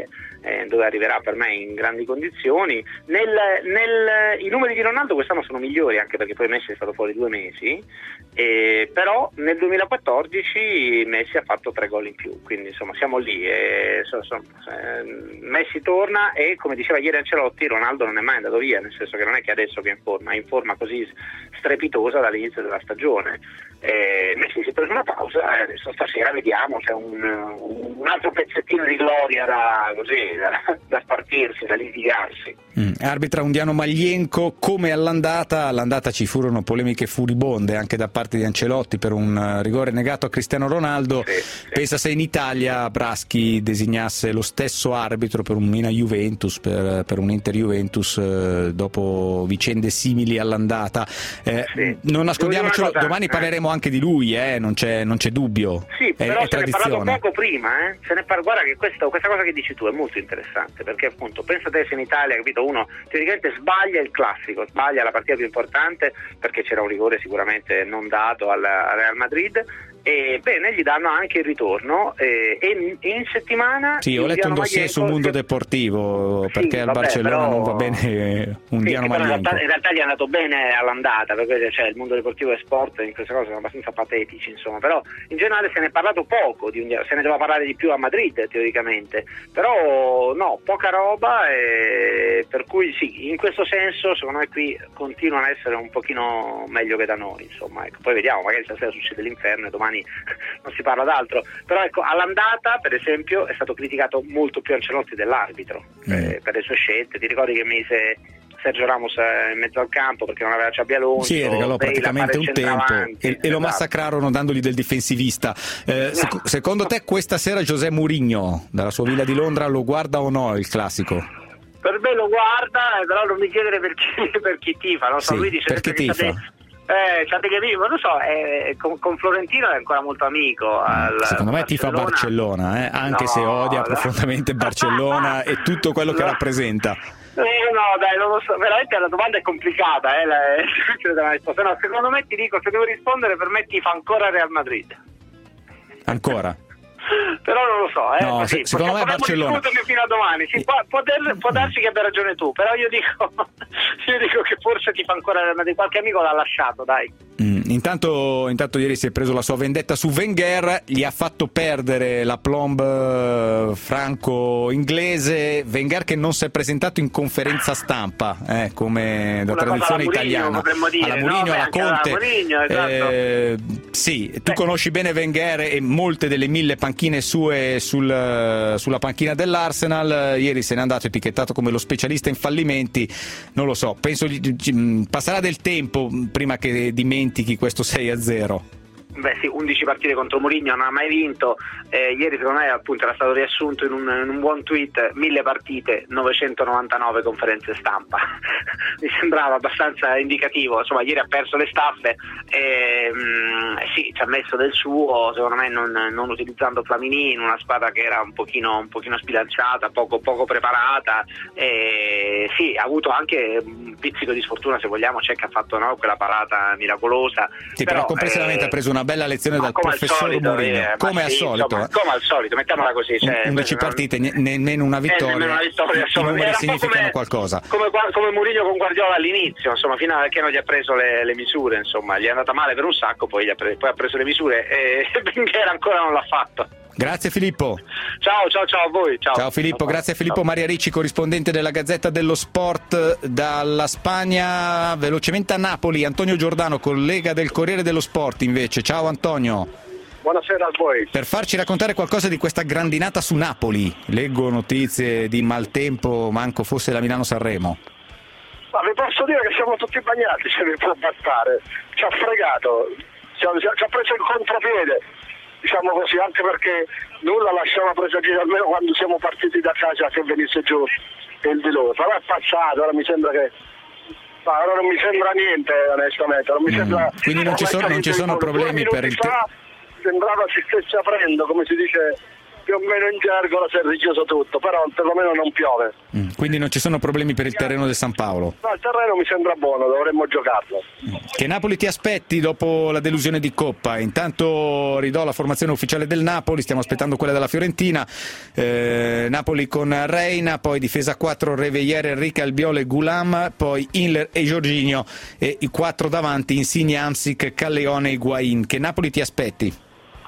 eh, dove arriverà per me in grandi condizioni. Nel, nel, i numeri di Ronaldo quest'anno sono migliori, anche perché poi Messi è stato fuori due mesi, eh, però nel duemilaquattordici Messi ha fatto tre gol in più, quindi insomma siamo lì, eh, so, so, eh, Messi torna e, come diceva ieri Ancelotti, Ronaldo non è mai andato via, nel senso che non è che adesso che è in forma, è in forma così strepitosa dall'inizio della stagione. Eh, Messi si è preso una pausa e adesso stasera vediamo, c'è un, un altro pezzettino di gloria da, così, da, da spartirsi, da litigarsi. Mm. Arbitra Undiano Maglienco, come all'andata, all'andata ci furono polemiche furibonde anche da parte di Ancelotti per un rigore negato a Cristiano Ronaldo. Sì, sì. Pensa se in Italia Braschi designasse lo stesso arbitro per un Milan-Juventus, per, per un Inter-Juventus, eh, dopo vicende simili all'andata. Eh, sì. Non nascondiamocelo, domani parleremo anche di lui, eh, non c'è, non c'è dubbio. Sì, è, però è se ne è parlato poco prima, eh? se ne par- guarda che questo, questa cosa che dici tu è molto interessante, perché appunto pensa te se in Italia, capito, uno teoricamente sbaglia il classico, sbaglia la partita più importante perché c'era un rigore sicuramente non dato al Real Madrid, e bene, gli danno anche il ritorno, e, e in settimana sì, ho letto un dossier sul Mondo che... Deportivo, perché sì, al vabbè, Barcellona però... non va bene un Diano sì, Maglienco. In realtà, in realtà gli è andato bene all'andata, perché cioè, il Mondo Deportivo e Sport in queste cose sono abbastanza patetici, insomma, però in generale se ne è parlato poco di un Diano, se ne doveva parlare di più a Madrid teoricamente, però no, poca roba, e per cui sì, in questo senso secondo me qui continuano a essere un pochino meglio che da noi, insomma, ecco. Poi vediamo, magari stasera succede l'inferno e domani non si parla d'altro, però ecco, all'andata per esempio è stato criticato molto più Ancelotti dell'arbitro, mm. eh, per le sue scelte. Ti ricordi che mise Sergio Ramos in mezzo al campo perché non aveva Xabi Alonso? Sì, regalò praticamente un tempo e, e lo esatto. massacrarono dandogli del difensivista. Eh, sec- secondo te questa sera José Mourinho dalla sua villa di Londra lo guarda o no il classico? Per me lo guarda, però non mi chiedere per chi, per chi tifa, non so, sì, lui dice per chi tifa? State... Eh, cioè, non lo so, eh, con, con Florentino è ancora molto amico. Al Secondo me Barcellona. tifa Barcellona, eh? anche no, se odia no. profondamente Barcellona e tutto quello che no. rappresenta. Eh, no, dai, non lo so, veramente la domanda è complicata, eh, la, la risposta. No, secondo me ti dico, se devo rispondere, per me tifa ancora Real Madrid. Ancora? Però non lo so, eh, no, così, se, secondo me Barcellona fino a domani. Sì, può, può, der, può darsi che abbia ragione tu, però io dico io dico che forse ti fa ancora qualche amico l'ha lasciato, dai. Mm, intanto, intanto ieri si è preso la sua vendetta su Wenger, gli ha fatto perdere la plomb franco-inglese. Wenger che non si è presentato in conferenza stampa, eh, come da una tradizione Mourinho, italiana, dire, alla Mourinho, no? alla Conte. Mourinho, esatto. eh, sì, tu Beh. conosci bene Wenger e molte delle mille panchine sue sul, sulla panchina dell'Arsenal. Ieri se n'è andato etichettato come lo specialista in fallimenti. Non lo so, penso gli, passerà del tempo prima che dimentichi questo sei a zero. Beh sì, undici partite contro Mourinho, non ha mai vinto. Eh, ieri secondo me appunto era stato riassunto in un, in un buon tweet: mille partite, novecentonovantanove conferenze stampa. Mi sembrava abbastanza indicativo. Insomma, ieri ha perso le staffe, e, mh, sì, ci ha messo del suo, secondo me non, non utilizzando Flamini in una squadra che era un pochino, un pochino sbilanciata, poco, poco preparata. E, sì, ha avuto anche un pizzico di sfortuna, se vogliamo, c'è che ha fatto, no, quella parata miracolosa. Sì, però, però complessivamente eh, ha preso una bella lezione dal professor Mourinho, eh, come al sì, solito, insomma, come al solito, mettiamola così, cioè, undici partite, ne, nemmeno una vittoria, nemmeno una vittoria, i numeri significano come, qualcosa. Come, come Mourinho con Guardiola all'inizio, insomma, fino a che non gli ha preso le, le misure, insomma, gli è andata male per un sacco, poi, gli ha, pre- poi ha preso le misure e Wenger ancora non l'ha fatto. Grazie Filippo. Ciao, ciao, ciao a voi. Ciao, ciao Filippo, ciao, grazie a Filippo ciao. Maria Ricci, corrispondente della Gazzetta dello Sport dalla Spagna. Velocemente a Napoli, Antonio Giordano, collega del Corriere dello Sport invece. Ciao Antonio. Buonasera a voi. Per farci raccontare qualcosa di questa grandinata su Napoli, leggo notizie di maltempo, manco fosse la Milano-Sanremo. Ma vi posso dire che siamo tutti bagnati, se vi può bastare. Ci ha fregato, ci ha, ci ha preso il contropiede, diciamo così, anche perché nulla lasciava presagire, almeno quando siamo partiti da casa, che venisse giù il diluvio. Però è passato, ora mi sembra che ma ora non mi sembra niente, onestamente, non mi mm. sembra. Quindi non ci sono, non ci sono problemi per il fa, sembrava si stesse aprendo, come si dice più o meno in gergola si è richiuso tutto, però perlomeno non piove. Mm. Quindi non ci sono problemi per il terreno del San Paolo? No, il terreno mi sembra buono, dovremmo giocarlo. Che Napoli ti aspetti dopo la delusione di Coppa? Intanto ridò la formazione ufficiale del Napoli, stiamo aspettando quella della Fiorentina. eh, Napoli con Reina, poi difesa quattro Revegliere, Enrique, Albiol, Gulam, poi Inler e Jorginho, e i quattro davanti Insigne, Hamsik, Callejon e Higuain. Che Napoli ti aspetti?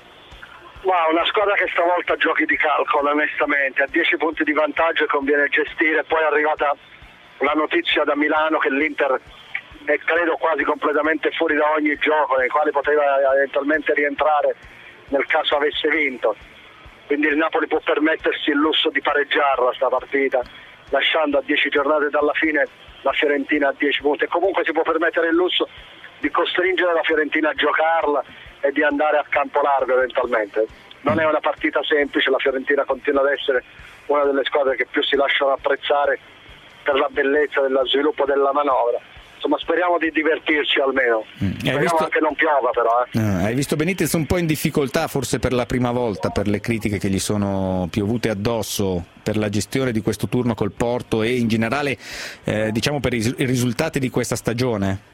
Wow, una squadra che stavolta giochi di calcolo, onestamente, a dieci punti di vantaggio conviene gestire. Poi è arrivata la notizia da Milano che l'Inter è credo quasi completamente fuori da ogni gioco, nei quali poteva eventualmente rientrare nel caso avesse vinto, quindi il Napoli può permettersi il lusso di pareggiarla sta partita, lasciando a dieci giornate dalla fine la Fiorentina a dieci punti, e comunque si può permettere il lusso di costringere la Fiorentina a giocarla e di andare a campo largo eventualmente. Non è una partita semplice, la Fiorentina continua ad essere una delle squadre che più si lasciano apprezzare per la bellezza dello sviluppo della manovra. Insomma, speriamo di divertirci almeno. Mm. Speriamo visto... che non piova però. Eh. Ah, hai visto Benitez un po' in difficoltà forse per la prima volta per le critiche che gli sono piovute addosso per la gestione di questo turno col Porto e in generale eh, diciamo per i, i risultati di questa stagione?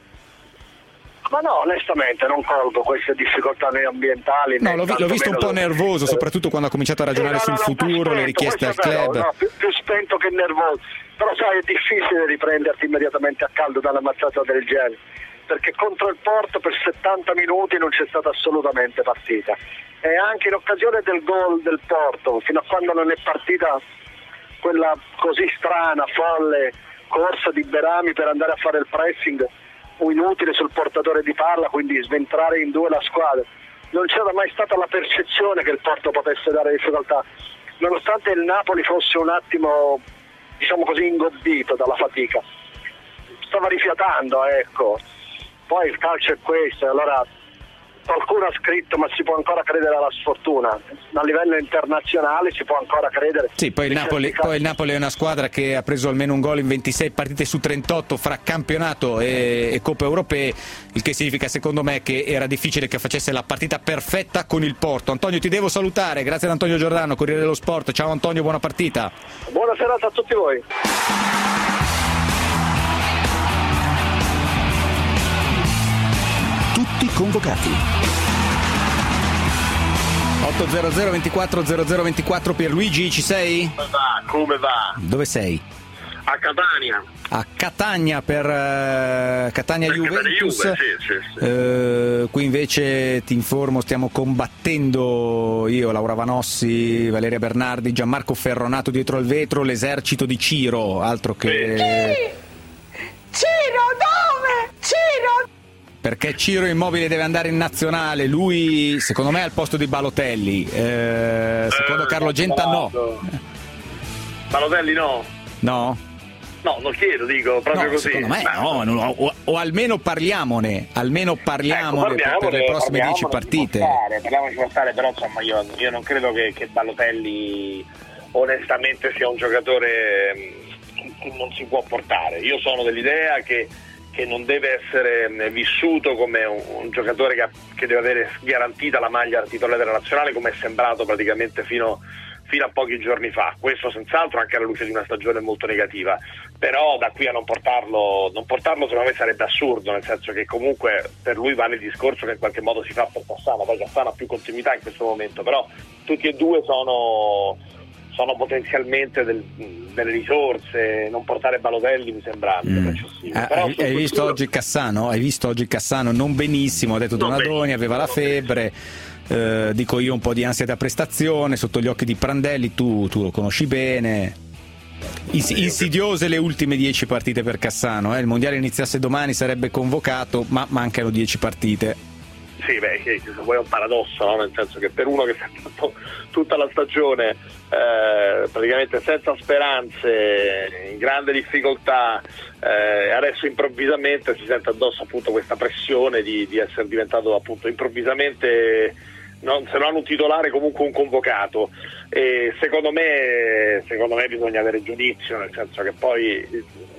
Ma no, onestamente non colgo queste difficoltà ambientali. No, l'ho, l'ho visto un po' nervoso, soprattutto quando ha cominciato a ragionare sì, no, sul no, futuro, spento, le richieste al club. No, più, più spento che nervoso. Però sai, è difficile riprenderti immediatamente a caldo da una mazzata del genere, perché contro il Porto per settanta minuti non c'è stata assolutamente partita. E anche in occasione del gol del Porto, fino a quando non è partita quella così strana, folle corsa di Berami per andare a fare il pressing inutile sul portatore di palla, quindi sventrare in due la squadra, non c'era mai stata la percezione che il Porto potesse dare difficoltà, nonostante il Napoli fosse un attimo, diciamo così, ingobbito dalla fatica, stava rifiatando, ecco. Poi il calcio è questo, allora qualcuno ha scritto ma si può ancora credere alla sfortuna, a livello internazionale si può ancora credere. Sì, poi il, Napoli, poi il Napoli è una squadra che ha preso almeno un gol in ventisei partite su trentotto fra campionato e, e Coppe Europee, il che significa secondo me che era difficile che facesse la partita perfetta con il Porto. Antonio, ti devo salutare, grazie ad Antonio Giordano, Corriere dello Sport. Ciao Antonio, buona partita. Buona serata a tutti voi. Tutti convocati. otto zero zero ventiquattro zero zero ventiquattro Pierluigi, ci sei? Come va? Come va? Dove sei? A Catania. A Catania per uh, Catania per Juventus. Juve, sì, sì, sì. Uh, qui invece ti informo, stiamo combattendo io, Laura Vanossi, Valeria Bernardi, Gianmarco Ferronato dietro al vetro, l'esercito di Ciro, altro che... Chi? Ciro, dove? Ciro! Perché Ciro Immobile deve andare in nazionale, lui secondo me è al posto di Balotelli, eh, secondo eh, Carlo Genta no. Balotelli no? No? No, lo chiedo, dico, proprio no, così. Secondo me no, no o, o almeno parliamone, almeno parliamone, ecco, per, per le prossime dieci partite. Parliamoci può stare, però insomma io, io non credo che, che Balotelli onestamente sia un giocatore che non si può portare. Io sono dell'idea che che non deve essere vissuto come un, un giocatore che, ha, che deve avere garantita la maglia titolare della nazionale, come è sembrato praticamente fino, fino a pochi giorni fa. Questo senz'altro anche alla luce di una stagione molto negativa, però da qui a non portarlo non portarlo secondo me sarebbe assurdo, nel senso che comunque per lui vale il discorso che in qualche modo si fa per Cassano, poi Cassano ha più continuità in questo momento, però tutti e due sono sono potenzialmente del, delle risorse. Non portare Balotelli mi sembra mm. eccessivo. Ah, hai, hai visto oggi Cassano? Hai visto oggi Cassano? Non benissimo, ha detto Donadoni, aveva la febbre, eh, dico io un po' di ansia da prestazione sotto gli occhi di Prandelli, tu, tu lo conosci bene. Ins- insidiose le ultime dieci partite per Cassano, eh? Il mondiale iniziasse domani, sarebbe convocato, ma mancano dieci partite. Sì, beh, che, che poi è un paradosso, no? Nel senso che per uno che si è fatto tutta la stagione eh, praticamente senza speranze, in grande difficoltà, eh, adesso improvvisamente si sente addosso appunto questa pressione di, di essere diventato appunto improvvisamente, non, se non un titolare, comunque un convocato. E secondo me, secondo me bisogna avere giudizio, nel senso che poi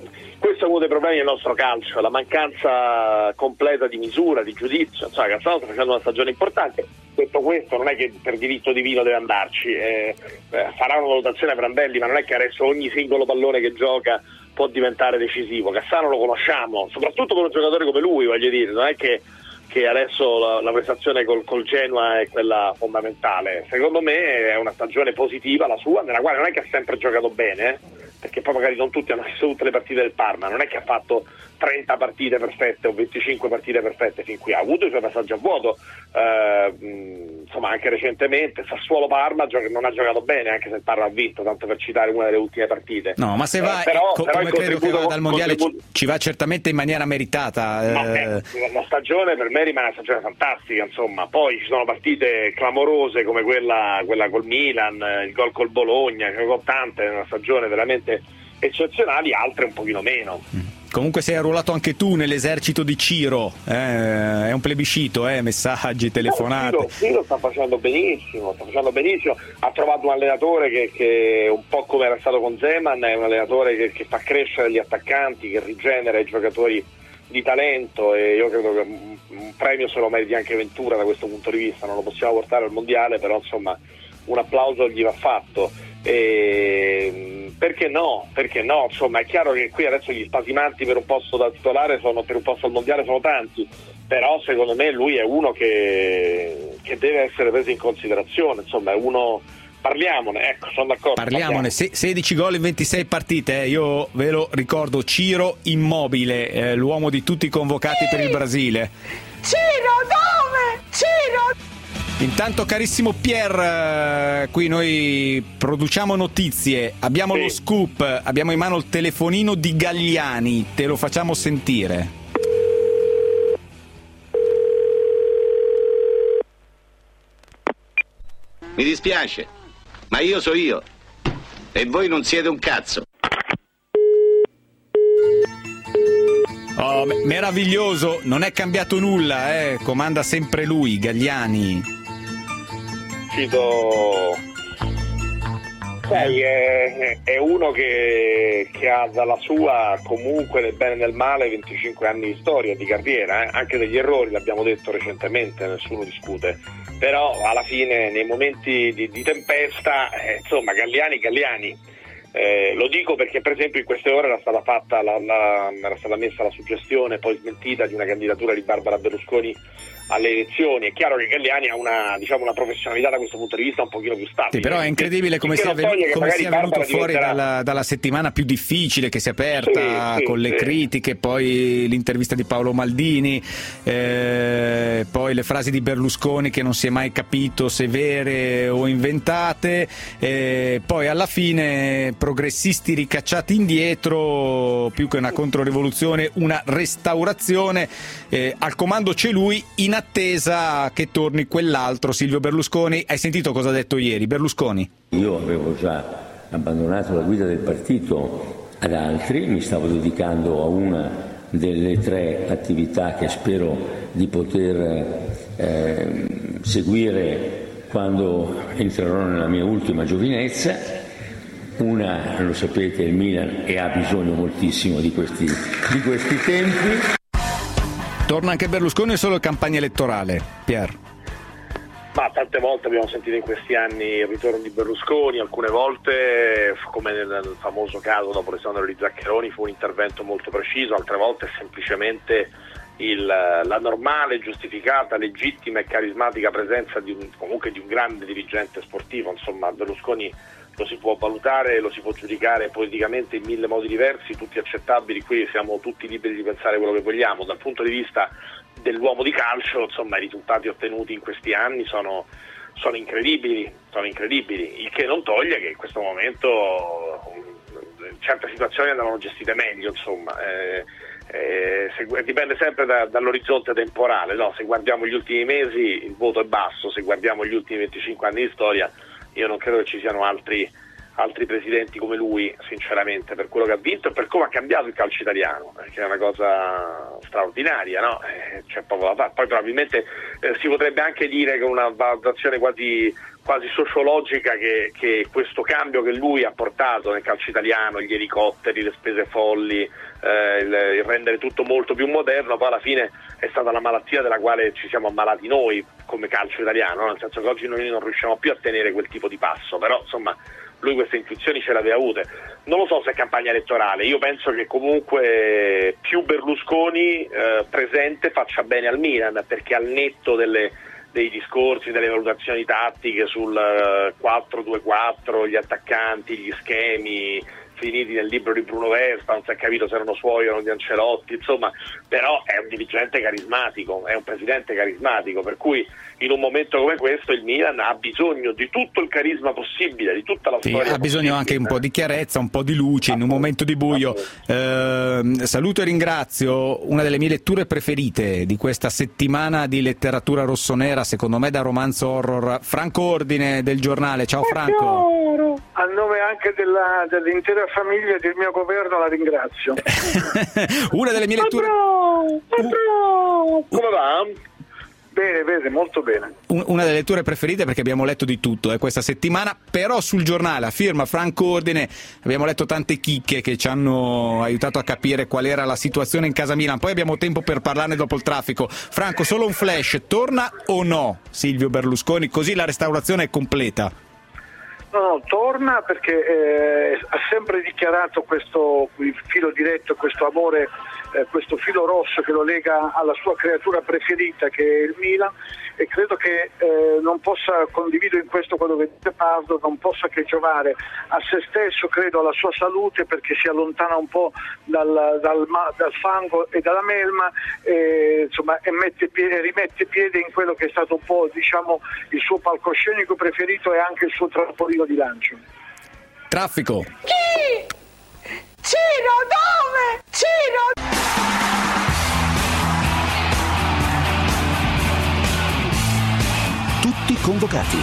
questo è uno dei problemi del nostro calcio, la mancanza completa di misura, di giudizio. Insomma, Cassano sta facendo una stagione importante. Detto questo, non è che per diritto divino deve andarci, eh, eh, farà una valutazione Prandelli, ma non è che adesso ogni singolo pallone che gioca può diventare decisivo. Cassano lo conosciamo, soprattutto per un giocatore come lui, voglio dire, non è che, che adesso la, la prestazione col, col Genoa è quella fondamentale. Secondo me è una stagione positiva la sua, nella quale non è che ha sempre giocato bene, eh, perché poi magari non tutti hanno visto tutte le partite del Parma, non è che ha fatto trenta partite perfette o venticinque partite perfette fin qui, ha avuto i suoi passaggi a vuoto, eh, insomma anche recentemente Sassuolo-Parma non ha giocato bene, anche se il Parma ha vinto, tanto per citare una delle ultime partite. No, ma se va, eh, però, co- però come credo che vada dal mondiale contributo... ci va certamente in maniera meritata. No, eh... eh, la stagione per me rimane una stagione fantastica, insomma, poi ci sono partite clamorose come quella, quella col Milan, il gol col Bologna, ce ne sono tante, è una stagione veramente eccezionali, altre un pochino meno. Comunque sei arruolato anche tu nell'esercito di Ciro, eh, è un plebiscito, eh, messaggi, telefonate. No, Ciro, Ciro sta facendo benissimo, sta facendo benissimo, ha trovato un allenatore che, che un po' come era stato con Zeman, è un allenatore che, che fa crescere gli attaccanti, che rigenera i giocatori di talento, e io credo che un, un premio se lo meriti anche Ventura da questo punto di vista. Non lo possiamo portare al mondiale, però insomma un applauso gli va fatto. E, perché no? Perché no? Insomma, è chiaro che qui adesso gli spasimanti per un posto da titolare sono, per un posto al mondiale sono tanti, però secondo me lui è uno che, che deve essere preso in considerazione, insomma è uno, parliamone, ecco, sono d'accordo. Parliamone, Se, sedici gol in ventisei partite, eh. Io ve lo ricordo, Ciro Immobile, eh, l'uomo di tutti i convocati sì. per il Brasile. Ciro, dove? Ciro! Intanto carissimo Pier, qui noi produciamo notizie, abbiamo sì. lo scoop, abbiamo in mano il telefonino di Galliani, te lo facciamo sentire. Mi dispiace, ma io so io e voi non siete un cazzo. Oh, meraviglioso, non è cambiato nulla, eh. Comanda sempre lui, Galliani. Cito, sai, è, è uno che, che ha dalla sua, comunque nel bene e nel male, venticinque anni di storia, di carriera, eh? Anche degli errori, l'abbiamo detto recentemente, nessuno discute, però alla fine nei momenti di, di tempesta, eh, insomma, Galliani, Galliani. Eh, lo dico perché per esempio in queste ore era stata fatta la, la, era stata messa la suggestione poi smentita di una candidatura di Barbara Berlusconi alle elezioni. È chiaro che Galliani ha una, diciamo, una professionalità da questo punto di vista un pochino più stabile. Sì, però è incredibile come sia, ven- come sia venuto fuori diventerà... dalla, dalla settimana più difficile che si è aperta, sì, sì, con le sì. critiche, poi l'intervista di Paolo Maldini, eh, poi le frasi di Berlusconi che non si è mai capito se vere o inventate, eh, poi alla fine progressisti ricacciati indietro, più che una controrivoluzione, una restaurazione. Eh, al comando c'è lui, in attesa che torni quell'altro, Silvio Berlusconi. Hai sentito cosa ha detto ieri Berlusconi? Io avevo già abbandonato la guida del partito ad altri, mi stavo dedicando a una delle tre attività che spero di poter eh, seguire quando entrerò nella mia ultima giovinezza. Una, lo sapete, il Milan, e ha bisogno moltissimo di questi, di questi tempi. Torna anche Berlusconi o solo campagna elettorale, Pier? Ma tante volte abbiamo sentito in questi anni il ritorno di Berlusconi, alcune volte, come nel famoso caso dopo l'esonero di Zaccheroni, fu un intervento molto preciso, altre volte semplicemente il, la normale, giustificata, legittima e carismatica presenza di un, comunque di un grande dirigente sportivo. Insomma, Berlusconi lo si può valutare, lo si può giudicare politicamente in mille modi diversi, tutti accettabili. Qui siamo tutti liberi di pensare quello che vogliamo. Dal punto di vista dell'uomo di calcio, insomma, i risultati ottenuti in questi anni sono, sono incredibili, sono incredibili, il che non toglie che in questo momento certe situazioni andavano gestite meglio, insomma. Eh, eh, se, dipende sempre da, dall'orizzonte temporale, no? Se guardiamo gli ultimi mesi il voto è basso, se guardiamo gli ultimi venticinque anni di storia io non credo che ci siano altri, altri presidenti come lui, sinceramente, per quello che ha vinto e per come ha cambiato il calcio italiano, che è una cosa straordinaria, no? Eh, c'è poco da fare. Poi probabilmente eh, si potrebbe anche dire che una valutazione quasi, quasi sociologica che, che questo cambio che lui ha portato nel calcio italiano, gli elicotteri, le spese folli, eh, il, il rendere tutto molto più moderno, poi alla fine è stata la malattia della quale ci siamo ammalati noi come calcio italiano, no? Nel senso che oggi noi non riusciamo più a tenere quel tipo di passo, però insomma lui queste intuizioni ce le aveva avute. Non lo so se è campagna elettorale, io penso che comunque più Berlusconi eh, presente faccia bene al Milan, perché al netto delle, dei discorsi, delle valutazioni tattiche sul uh, quattro due quattro, gli attaccanti, gli schemi finiti nel libro di Bruno Vespa, non si è capito se erano suoi o non di Ancelotti, insomma, però è un dirigente carismatico, è un presidente carismatico, per cui in un momento come questo il Milan ha bisogno di tutto il carisma possibile, di tutta la sì, storia ha bisogno possibile. Anche un po' di chiarezza, un po' di luce in un momento di buio. Eh, saluto e ringrazio una delle mie letture preferite di questa settimana di letteratura rossonera, secondo me da romanzo horror, Franco Ordine del Giornale. Ciao Franco. A nome anche della, dell'intera famiglia del mio governo la ringrazio. Una delle mie letture... Come va? Bene, bene, molto bene. Una delle letture preferite perché abbiamo letto di tutto eh, questa settimana, però sul giornale a firma Franco Ordine abbiamo letto tante chicche che ci hanno aiutato a capire qual era la situazione in casa Milan. Poi abbiamo tempo per parlarne dopo il traffico. Franco, solo un flash, torna o no Silvio Berlusconi? Così la restaurazione è completa. No, no, torna perché eh, ha sempre dichiarato questo filo diretto, questo amore, eh, questo filo rosso che lo lega alla sua creatura preferita che è il Milan, e credo che eh, non possa, condivido in questo quello che dice Pardo, non possa che giovare a se stesso, credo alla sua salute, perché si allontana un po' dal, dal, dal fango e dalla melma e, insomma, e mette piede, rimette piede in quello che è stato un po', diciamo, il suo palcoscenico preferito e anche il suo trampolino di lancio. Traffico. Chi? Ciro, dove? Ciro! Tutti convocati.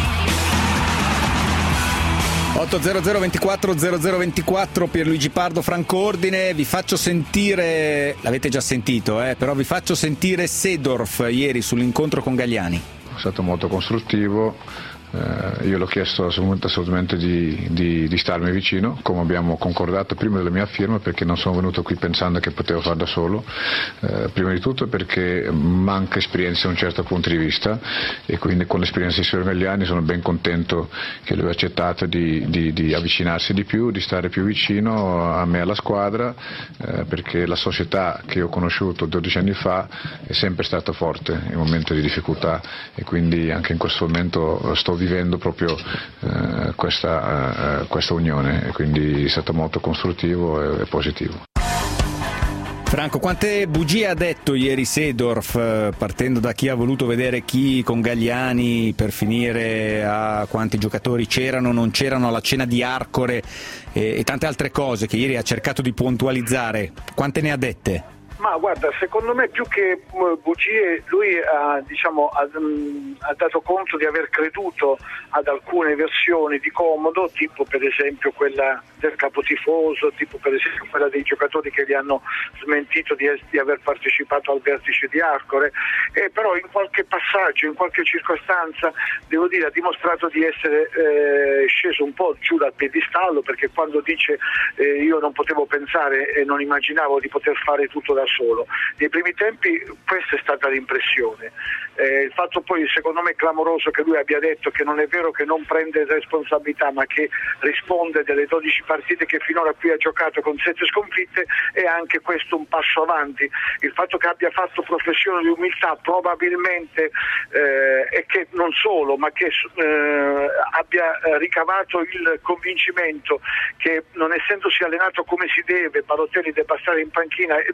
ottocento ventiquattro zero zero ventiquattro Pierluigi Pardo, Franco Ordine. Vi faccio sentire, l'avete già sentito, eh, però vi faccio sentire Seedorf ieri sull'incontro con Galliani. È stato molto costruttivo. Eh, io l'ho chiesto assolutamente di, di, di starmi vicino, come abbiamo concordato prima della mia firma, perché non sono venuto qui pensando che potevo fare da solo, eh, prima di tutto perché manca esperienza da un certo punto di vista, e quindi con l'esperienza di Silvio Galliani sono ben contento che lui ha accettato di, di, di avvicinarsi di più, di stare più vicino a me e alla squadra, eh, perché la società che ho conosciuto dodici anni fa è sempre stata forte in momenti di difficoltà, e quindi anche in questo momento sto vivendo proprio eh, questa, eh, questa unione, e quindi è stato molto costruttivo e, e positivo. Franco, quante bugie ha detto ieri Seedorf, eh, partendo da chi ha voluto vedere chi con Galliani, per finire a quanti giocatori c'erano, non c'erano alla cena di Arcore e, e tante altre cose che ieri ha cercato di puntualizzare. Quante ne ha dette? Ma guarda, secondo me più che bugie lui ha, diciamo, ha, ha dato conto di aver creduto ad alcune versioni di comodo, tipo per esempio quella del capotifoso, tipo per esempio quella dei giocatori che gli hanno smentito di, di aver partecipato al vertice di Arcore, e però in qualche passaggio, in qualche circostanza, devo dire, ha dimostrato di essere eh, sceso un po' giù dal piedistallo, perché quando dice eh, io non potevo pensare e non immaginavo di poter fare tutto da solo. Nei primi tempi questa è stata l'impressione. Eh, il fatto poi secondo me clamoroso che lui abbia detto che non è vero che non prende responsabilità, ma che risponde delle dodici partite che finora qui ha giocato con sette sconfitte, è anche questo un passo avanti. Il fatto che abbia fatto professione di umiltà probabilmente eh, e che non solo, ma che eh, abbia ricavato il convincimento che non essendosi allenato come si deve, Balotelli debba stare in panchina e debba far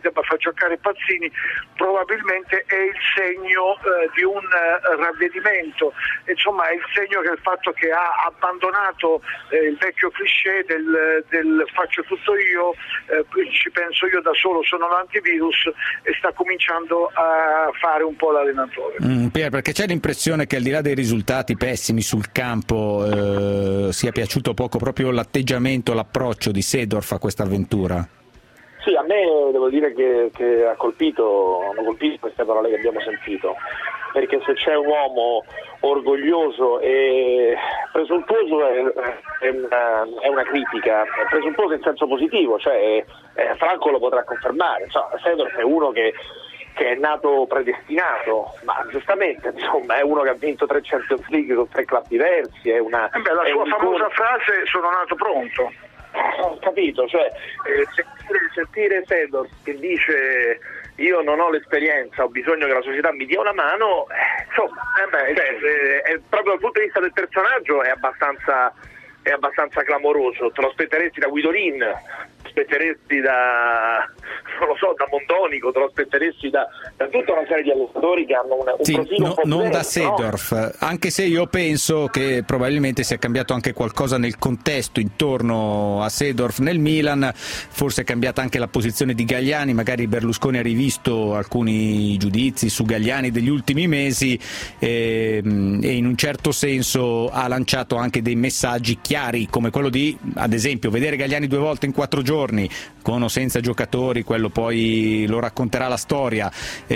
giocare Pazzini probabilmente è il segno eh, di un eh, ravvedimento, insomma è il segno che il fatto che ha abbandonato eh, il vecchio cliché del, del faccio tutto io, eh, ci penso io da solo, sono l'antivirus, e sta cominciando a fare un po' l'allenatore. Mm, Pier, perché c'è l'impressione che al di là dei risultati pessimi sul campo eh, sia piaciuto poco proprio l'atteggiamento, l'approccio di Seedorf a questa avventura? Sì, a me devo dire che, che ha colpito, hanno colpito queste parole che abbiamo sentito, perché se c'è un uomo orgoglioso e presuntuoso è, è, una, è una critica, presuntuoso in senso positivo, cioè eh, Franco lo potrà confermare, insomma, Seedorf è uno che che è nato predestinato, ma giustamente insomma è uno che ha vinto tre Champions League con tre club diversi, è una eh beh, la è sua famosa icona. frase sono nato pronto. Ho capito, cioè eh, sentire, sentire Seedorf che dice io non ho l'esperienza, ho bisogno che la società mi dia una mano, eh, insomma eh beh, cioè, eh, è, proprio dal punto di vista del personaggio è abbastanza è abbastanza clamoroso. Te lo aspetteresti da Guidolin, te lo aspetteresti da non lo so, da Mondonico, te lo aspetteresti da, da tutta una serie di allenatori che hanno una, un sì, profilo no, un po' non diverso, da Seedorf, no? Anche se io penso che probabilmente sia cambiato anche qualcosa nel contesto intorno a Seedorf nel Milan, forse è cambiata anche la posizione di Galliani, magari Berlusconi ha rivisto alcuni giudizi su Galliani degli ultimi mesi e, e in un certo senso ha lanciato anche dei messaggi chiari come quello di, ad esempio, vedere Galliani due volte in quattro giorni con o senza giocatori, quello poi lo racconterà la storia,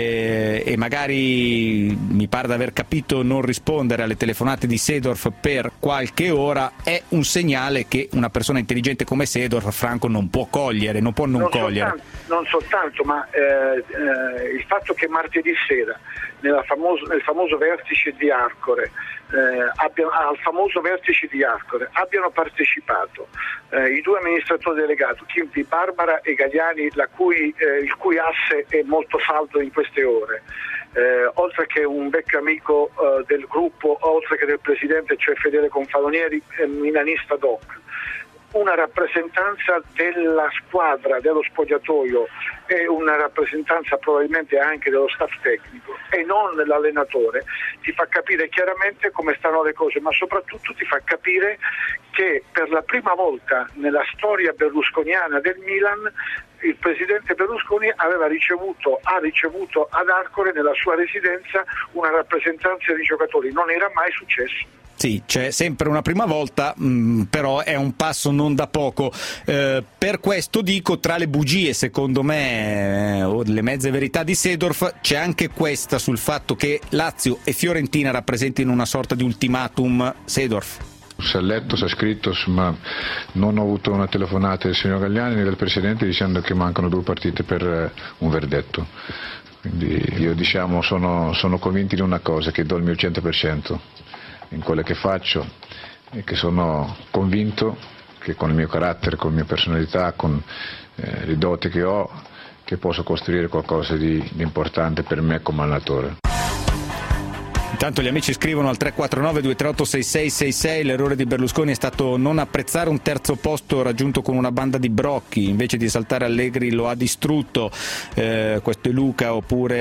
eh, e magari mi pare di aver capito non rispondere alle telefonate di Seedorf per qualche ora è un segnale che una persona intelligente come Seedorf, Franco, non può cogliere, non può non, non cogliere. Soltanto, non soltanto, ma eh, eh, il fatto che martedì sera nella famoso, nel famoso vertice di Arcore eh, abbia, al famoso vertice di Arcore abbiano partecipato eh, i due amministratori delegati, Chimpi Barbara e Galliani, la cui, eh, il cui asse è molto saldo in queste ore, eh, oltre che un vecchio amico eh, del gruppo, oltre che del presidente, cioè Fedele Confalonieri, eh, milanista doc. Una rappresentanza della squadra, dello spogliatoio e una rappresentanza probabilmente anche dello staff tecnico e non dell'allenatore, ti fa capire chiaramente come stanno le cose, ma soprattutto ti fa capire che per la prima volta nella storia berlusconiana del Milan il presidente Berlusconi aveva ricevuto, ha ricevuto ad Arcore nella sua residenza una rappresentanza di giocatori, non era mai successo. Sì, c'è sempre una prima volta, mh, però è un passo non da poco. Eh, per questo dico, tra le bugie, secondo me, eh, o le mezze verità di Seedorf, c'è anche questa sul fatto che Lazio e Fiorentina rappresentino una sorta di ultimatum. Seedorf. Si è letto, si è scritto, ma non ho avuto una telefonata del signor Galliani né del Presidente dicendo che mancano due partite per un verdetto. Quindi io diciamo sono, sono convinto di una cosa, che do il mio cento per cento in quello che faccio e che sono convinto che con il mio carattere, con la mia personalità, con eh, le doti che ho, che posso costruire qualcosa di, di importante per me come allenatore. Intanto gli amici scrivono al tre quattro nove due tre otto sei sei sei sei, l'errore di Berlusconi è stato non apprezzare un terzo posto raggiunto con una banda di brocchi, invece di esaltare Allegri lo ha distrutto, eh, questo è Luca. Oppure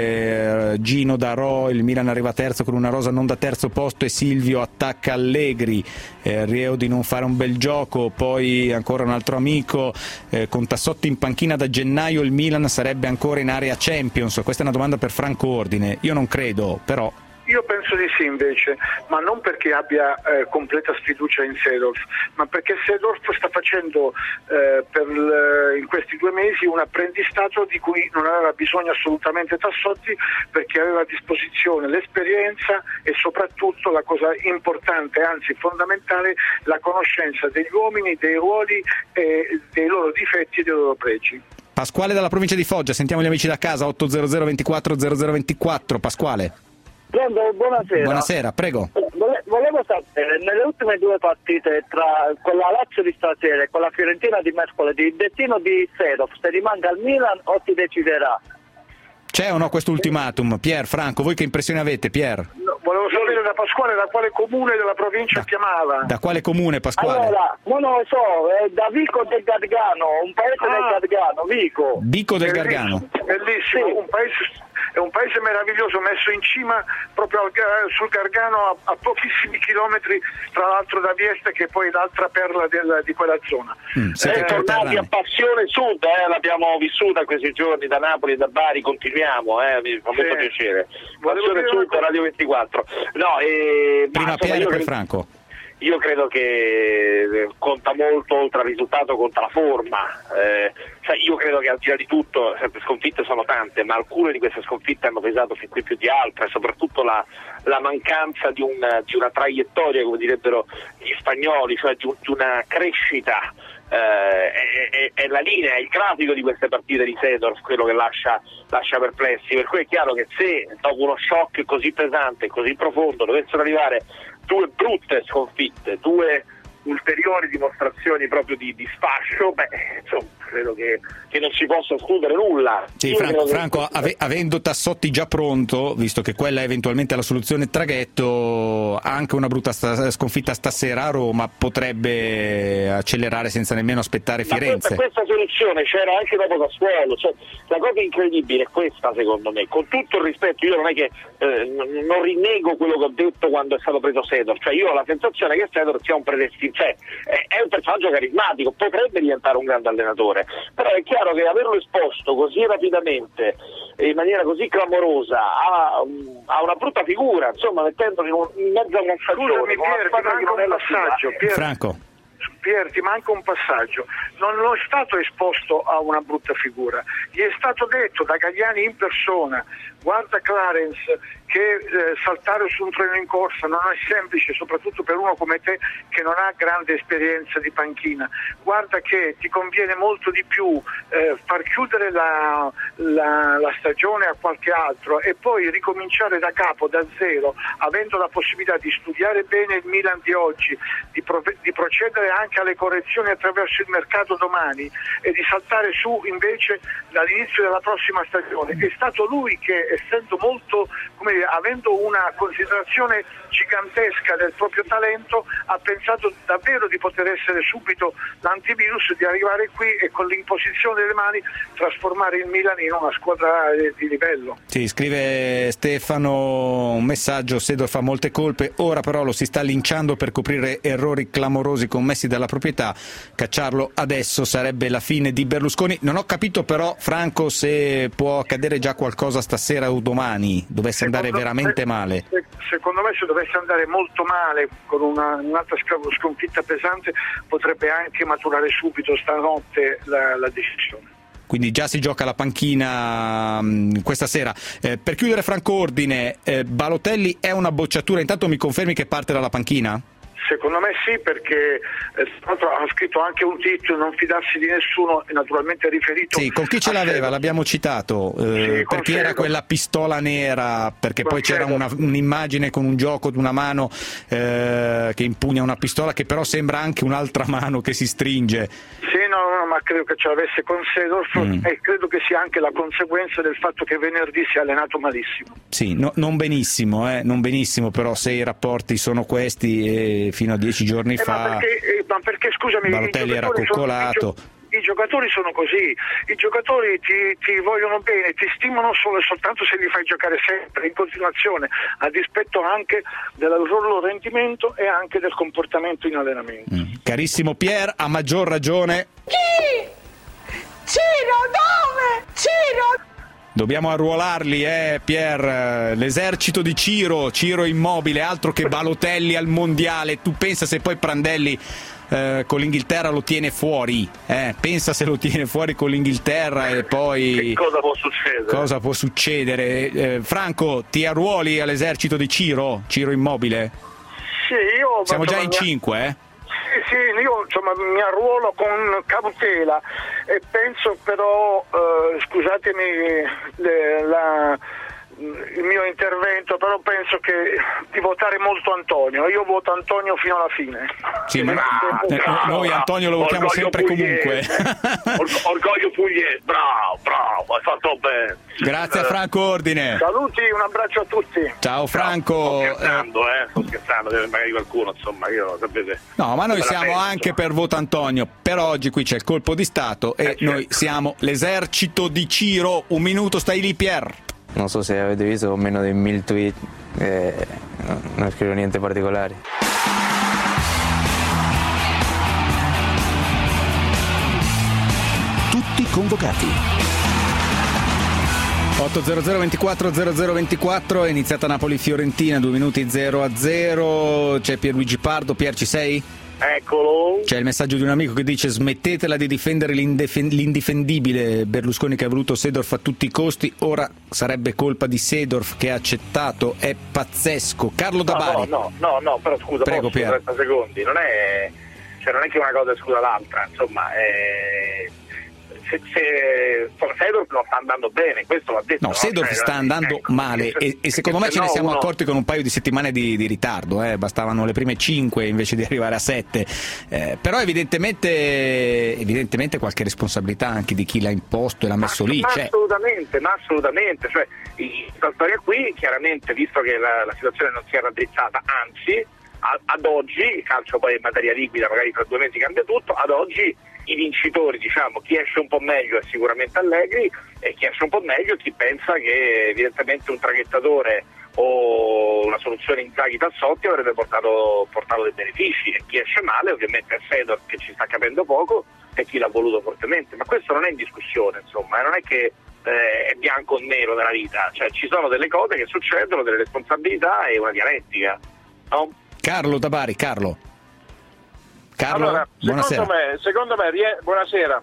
eh, Gino Darò, il Milan arriva terzo con una rosa non da terzo posto e Silvio attacca Allegri, eh, Rieo di non fare un bel gioco. Poi ancora un altro amico, eh, con Tassotti in panchina da gennaio il Milan sarebbe ancora in area Champions. Questa è una domanda per Franco Ordine, io non credo, però Io penso di sì invece, ma non perché abbia eh, completa sfiducia in Seedorf, ma perché Seedorf sta facendo eh, per l- in questi due mesi un apprendistato di cui non aveva bisogno assolutamente Tassotti, perché aveva a disposizione l'esperienza e soprattutto la cosa importante, anzi fondamentale, la conoscenza degli uomini, dei ruoli, e dei loro difetti e dei loro pregi. Pasquale dalla provincia di Foggia, sentiamo gli amici da casa. Otto zero zero ventiquattro zero zero ventiquattro. Pasquale. Buonasera. Buonasera, prego. Volevo sapere, nelle ultime due partite, tra quella Lazio di stasera e quella Fiorentina di mercoledì, il destino di Seedorf, se rimanga al Milan o si deciderà? C'è o no questo ultimatum? Pier, Franco, voi che impressione avete, Pier? No, volevo sapere da Pasquale da quale comune della provincia da, chiamava? Da quale comune, Pasquale? Allora, non lo so, è da Vico del Gargano, un paese ah. del Gargano, Vico. Vico del bellissimo, Gargano. Bellissimo, sì. un paese... È un paese meraviglioso, messo in cima proprio al, sul Gargano a, a pochissimi chilometri, tra l'altro da Vieste, che è poi l'altra perla del, di quella zona. Mm, siete tornati a Passione Sud, eh, l'abbiamo vissuta questi giorni da Napoli e da Bari, continuiamo, eh, mi fa molto sì. piacere. Passione Sud, Radio ventiquattro. No, eh, Prima ma, Pier e poi che... Franco. Io credo che conta molto, oltre al risultato, conta la forma. Eh, cioè io credo che al di là di tutto, sempre sconfitte sono tante, ma alcune di queste sconfitte hanno pesato fin qui più di altre, soprattutto la, la mancanza di, un, di una traiettoria, come direbbero gli spagnoli, cioè di, un, di una crescita. Eh, è, è, è la linea, è il grafico di queste partite di Seedorf quello che lascia, lascia perplessi, per cui è chiaro che se dopo uno shock così pesante, così profondo, dovessero arrivare due brutte sconfitte, due ulteriori dimostrazioni proprio di, di sfascio, beh, insomma, credo che, che non si possa escludere nulla. Sì, Franco, Franco che... ave, avendo Tassotti già pronto, visto che quella è eventualmente la soluzione traghetto, anche una brutta sta, sconfitta stasera a Roma potrebbe accelerare senza nemmeno aspettare Firenze. Ma questa, questa soluzione c'era anche dopo Sassuolo, cioè, la cosa incredibile è questa, secondo me, con tutto il rispetto, io non è che eh, non rinnego quello che ho detto quando è stato preso Seedorf, cioè io ho la sensazione che Seedorf sia un predestinato, cioè è un personaggio carismatico, potrebbe diventare un grande allenatore, però è chiaro che averlo esposto così rapidamente e in maniera così clamorosa a, a una brutta figura, insomma, mettendolo in mezzo a una stagione, Pier, ti manca un passaggio, Pier, Franco. Pier, ti manca un passaggio, non è stato esposto a una brutta figura, gli è stato detto da Gagliani in persona: guarda Clarence che eh, saltare su un treno in corsa non è semplice, soprattutto per uno come te che non ha grande esperienza di panchina, guarda che ti conviene molto di più eh, far chiudere la, la, la stagione a qualche altro e poi ricominciare da capo, da zero, avendo la possibilità di studiare bene il Milan di oggi, di, pro- di procedere anche alle correzioni attraverso il mercato domani e di saltare su invece dall'inizio della prossima stagione. È stato lui che, essendo molto, come dire, avendo una considerazione gigantesca del proprio talento, ha pensato davvero di poter essere subito l'antivirus, di arrivare qui e con l'imposizione delle mani trasformare il Milan in una squadra di livello. Sì, scrive Stefano un messaggio: Seedorf fa molte colpe, ora però lo si sta linciando per coprire errori clamorosi commessi dalla proprietà, cacciarlo adesso sarebbe la fine di Berlusconi. Non ho capito però, Franco, se può accadere già qualcosa stasera o domani, dovesse andare secondo veramente me, male. Secondo me se dovesse andare molto male con una, un'altra sconfitta pesante potrebbe anche maturare subito stanotte la, la decisione. Quindi già si gioca la panchina mh, questa sera. Eh, per chiudere, Franco Ordine, eh, Balotelli è una bocciatura, intanto mi confermi che parte dalla panchina? Secondo me sì, perché eh, ha scritto anche un titolo, non fidarsi di nessuno, e naturalmente riferito. Sì, con chi ce l'aveva? L'abbiamo citato, eh, sì, perché era quella pistola nera, perché con poi c'era una, un'immagine con un gioco di una mano eh, che impugna una pistola, che però sembra anche un'altra mano che si stringe. Sì, no, no, ma credo che ce l'avesse con Seedorf mm. e credo che sia anche la conseguenza del fatto che venerdì si è allenato malissimo. Sì, no, non benissimo, eh, non benissimo, però se i rapporti sono questi e fino a dieci giorni eh, fa ma perché, eh, ma perché scusami, Balotelli era coccolato. Sono, i, gio- I giocatori sono così, i giocatori ti, ti vogliono bene, ti stimano solo e soltanto se li fai giocare sempre in continuazione, a dispetto anche del loro rendimento e anche del comportamento in allenamento. Mm. Carissimo Pier, a maggior ragione. Chi? Ciro, dove? Ciro! Dobbiamo arruolarli, eh, Pier, l'esercito di Ciro, Ciro Immobile, altro che Balotelli al mondiale. Tu pensa se poi Prandelli eh, con l'Inghilterra lo tiene fuori, eh? Pensa se lo tiene fuori con l'Inghilterra e poi... Che cosa può succedere? Cosa può succedere? Eh, Franco, ti arruoli all'esercito di Ciro, Ciro Immobile? Sì, io... Siamo già in cinque, eh? Sì, io insomma mi arruolo con cautela e penso però, eh, scusatemi le, la, il mio intervento, però penso che di votare molto Antonio. Io voto Antonio fino alla fine. Sì, ma bravo, noi Antonio lo votiamo sempre pugliese. comunque. Orgoglio pugliese, bravo, bravo, hai fatto bene. Grazie a Franco Ordine. Saluti, un abbraccio a tutti. Ciao Franco. Sto scherzando, eh, sto scherzando, magari qualcuno, insomma, io sapete. No, ma noi siamo penso, anche per voto Antonio, però oggi qui c'è il colpo di Stato e eh, certo. Noi siamo l'esercito di Ciro. Un minuto, stai lì, Pier. Non so se avete visto, ho meno di mille tweet, eh, non scrivo niente particolare. Tutti convocati. otto zero zero ventiquattro zero zero ventiquattro, è iniziata Napoli-Fiorentina, due minuti zero a zero, c'è Pierluigi Pardo. Pier, ci sei? Eccolo. C'è il messaggio di un amico che dice: smettetela di difendere l'indefen- l'indifendibile. Berlusconi che ha voluto Seedorf a tutti i costi, ora sarebbe colpa di Seedorf che ha accettato. È pazzesco. Carlo da Bari. No, no, no, no, però scusa, prego, posso, Pier. trenta secondi, non è, cioè non è che una cosa escluda l'altra, insomma, è... Se, se Seedorf non sta andando bene, questo va detto. No, Seedorf cioè, sta andando ecco, male e, e secondo me ce ne no, siamo uno... accorti con un paio di settimane di, di ritardo, eh. Bastavano le prime cinque invece di arrivare a sette, eh, però evidentemente, evidentemente qualche responsabilità anche di chi l'ha imposto e l'ha messo ma, lì ma c'è. Assolutamente, ma assolutamente, cioè questa storia qui chiaramente, visto che la, la situazione non si è raddrizzata, anzi a, ad oggi, il calcio poi è materia liquida, magari tra due mesi cambia tutto, ad oggi i vincitori, diciamo, chi esce un po' meglio è sicuramente Allegri e chi esce un po' meglio chi pensa che evidentemente un traghettatore o una soluzione Inzaghi-Tassotti avrebbe portato, portato dei benefici, e chi esce male ovviamente è Seedorf che ci sta capendo poco e chi l'ha voluto fortemente, ma questo non è in discussione, insomma, non è che eh, è bianco o nero nella vita, cioè ci sono delle cose che succedono, delle responsabilità e una dialettica, no? Carlo da Bari, Carlo. Carlo, allora, buonasera. Secondo me, secondo me rie- buonasera.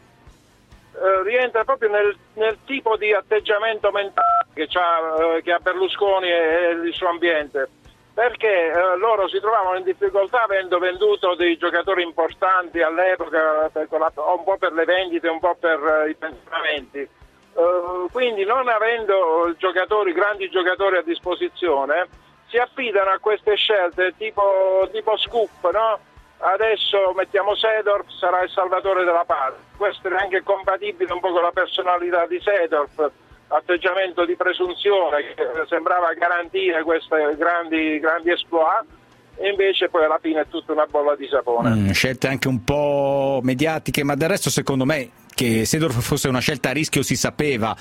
Uh, rientra proprio nel, nel tipo di atteggiamento mentale che, c'ha, uh, che ha Berlusconi e, e il suo ambiente, perché uh, loro si trovavano in difficoltà avendo venduto dei giocatori importanti all'epoca, per la, un po' per le vendite, un po' per uh, i pensionamenti. Uh, quindi non avendo giocatori, grandi giocatori a disposizione, si affidano a queste scelte tipo, tipo scoop, no? Adesso mettiamo Seedorf, sarà il salvatore della patria. Questo è anche compatibile un po' con la personalità di Seedorf, atteggiamento di presunzione che sembrava garantire questi grandi, grandi exploit, e invece poi alla fine è tutta una bolla di sapone. Mm, scelte anche un po' mediatiche, ma del resto secondo me che Seedorf fosse una scelta a rischio si sapeva.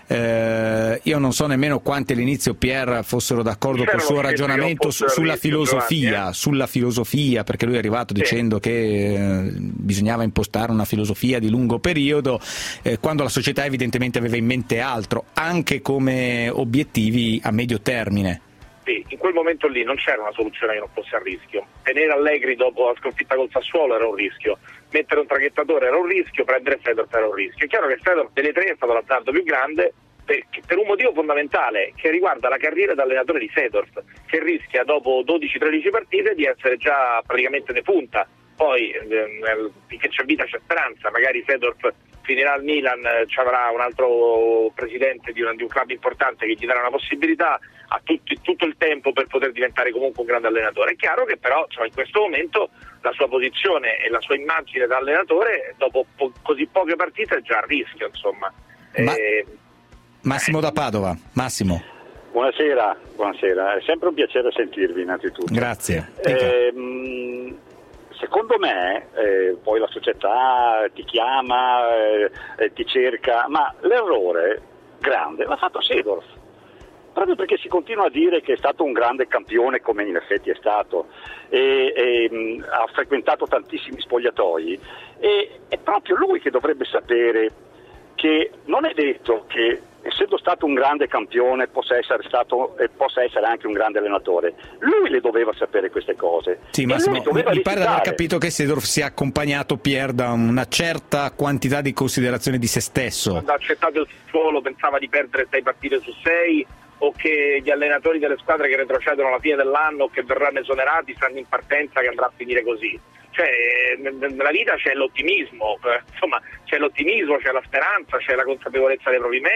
Eh, io non so nemmeno quanti all'inizio Pier fossero d'accordo col suo ragionamento su, sulla filosofia, Giovanni, eh? sulla filosofia, perché lui è arrivato sì. dicendo che eh, bisognava impostare una filosofia di lungo periodo, eh, quando la società evidentemente aveva in mente altro, anche come obiettivi a medio termine. Sì, in quel momento lì non c'era una soluzione che non fosse a rischio. Tenere Allegri dopo la sconfitta col Sassuolo era un rischio, mettere un traghettatore era un rischio, prendere Seedorf era un rischio. È chiaro che Seedorf delle tre è stato l'azzardo più grande per, per un motivo fondamentale che riguarda la carriera da allenatore di Seedorf, che rischia dopo dodici tredici partite di essere già praticamente defunta. Poi eh, finché c'è vita c'è speranza, magari Seedorf finirà al Milan, ci avrà un altro presidente di un, di un club importante che gli darà una possibilità, ha tutti, tutto il tempo per poter diventare comunque un grande allenatore. È chiaro che però cioè, in questo momento la sua posizione e la sua immagine da allenatore dopo po- così poche partite è già a rischio, insomma. Ma... Eh, Massimo da Padova. Massimo. Buonasera, buonasera, è sempre un piacere sentirvi innanzitutto. Grazie. Eh, mh, secondo me eh, poi la società ti chiama, eh, ti cerca, ma l'errore grande l'ha fatto Seedorf, proprio perché si continua a dire che è stato un grande campione, come in effetti è stato, e, e mh, ha frequentato tantissimi spogliatoi, e è proprio lui che dovrebbe sapere che non è detto che essendo stato un grande campione possa essere stato e possa essere anche un grande allenatore. Lui le doveva sapere queste cose. Sì, Massimo, mi pare di aver capito che Seedorf sia accompagnato, Pier, da una certa quantità di considerazione di se stesso. Quando ha accettato il suolo pensava di perdere sei partite su sei, o che gli allenatori delle squadre che retrocedono alla fine dell'anno o che verranno esonerati stanno in partenza che andrà a finire così. Cioè, nella vita c'è l'ottimismo, insomma, c'è l'ottimismo, c'è la speranza, c'è la consapevolezza dei propri mezzi,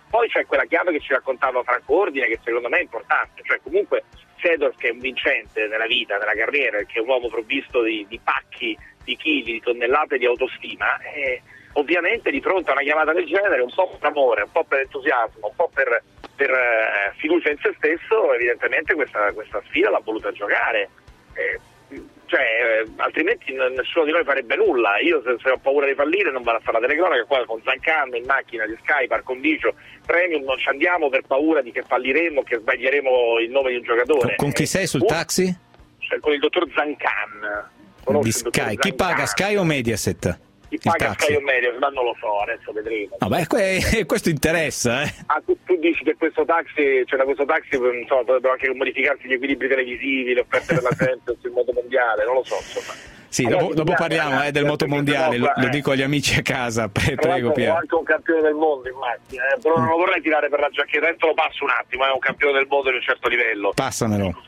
Poi c'è quella chiave che ci raccontava Franco Ordine, che secondo me è importante, cioè comunque Seedorf, che è un vincente nella vita, nella carriera, che è un uomo provvisto di, di pacchi, di chili, di tonnellate di autostima, e ovviamente di fronte a una chiamata del genere, un po' per amore, un po' per entusiasmo, un po' per, per eh, fiducia in se stesso, evidentemente questa, questa sfida l'ha voluta giocare. Eh, cioè, eh, altrimenti n- nessuno di noi farebbe nulla. Io se, se ho paura di fallire non vado a fare la telecronaca, qua con Zancan in macchina di Sky, par condicio, premium, non ci andiamo per paura di che falliremo, che sbaglieremo il nome di un giocatore. Con chi sei sul taxi? Cioè, con il dottor Zancan. Di Sky. Chi paga, Sky o Mediaset? Chi paga Sky o Mediaset? Ma non lo so, adesso vedremo. No, beh, que- questo interessa, eh. Ah, tu, tu dici che questo taxi, cioè da questo taxi insomma, potrebbero anche modificarsi gli equilibri televisivi, le offerte per la Champions, il mondo mondiale, non lo so, insomma. Sì, allora, dopo, dopo parliamo eh, del moto mondiale, lo, lo dico agli amici a casa, pre- prego Piero. Ho anche un campione del mondo in macchina, eh, però non lo vorrei tirare per la giacchetta, adesso lo passo un attimo, è un campione del mondo di un certo livello. Passamelo.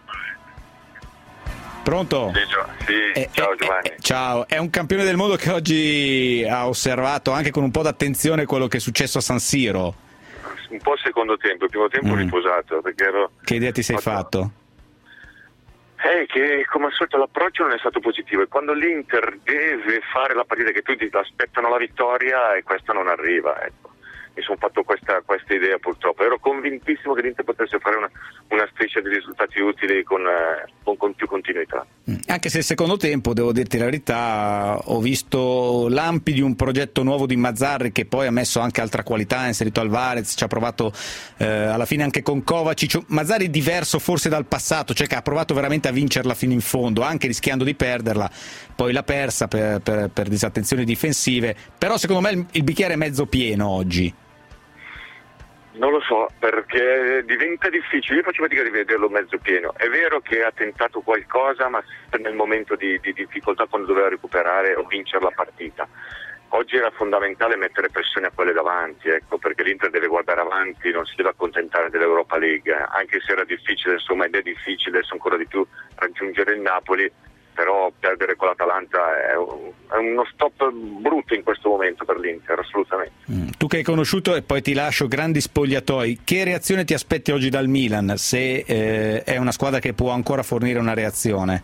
Pronto? Sì, sì. Eh, ciao eh, Giovanni. Eh, ciao, è un campione del mondo che oggi ha osservato anche con un po' d'attenzione quello che è successo a San Siro. Un po' il secondo tempo, il primo tempo mm. riposato, perché ero... Che idea ti sei fatto? Eh, che come al solito l'approccio non è stato positivo, e quando l'Inter deve fare la partita che tutti aspettano la vittoria e questa non arriva, ecco. Mi sono fatto questa, questa idea purtroppo, ero convintissimo che l'Inter potesse fare una, una striscia di risultati utili con, eh, con, con più continuità. Anche se il secondo tempo, devo dirti la verità, ho visto lampi di un progetto nuovo di Mazzarri, che poi ha messo anche altra qualità, ha inserito Alvarez, ci ha provato eh, alla fine anche con Kovacic. Mazzarri diverso forse dal passato, cioè che ha provato veramente a vincerla fino in fondo, anche rischiando di perderla, poi l'ha persa per, per, per disattenzioni difensive, però secondo me il, il bicchiere è mezzo pieno oggi. Non lo so, perché diventa difficile, io faccio fatica di vederlo mezzo pieno. È vero che ha tentato qualcosa, ma sempre nel momento di, di difficoltà, quando doveva recuperare o vincere la partita. Oggi era fondamentale mettere pressione a quelle davanti, ecco, perché l'Inter deve guardare avanti, non si deve accontentare dell'Europa League, anche se era difficile, insomma, ed è difficile adesso ancora di più raggiungere il Napoli, però perdere con l'Atalanta è, un, è uno stop brutto in questo momento per l'Inter, assolutamente. Mm. Tu che hai conosciuto, e poi ti lascio, grandi spogliatoi, che reazione ti aspetti oggi dal Milan, se eh, è una squadra che può ancora fornire una reazione?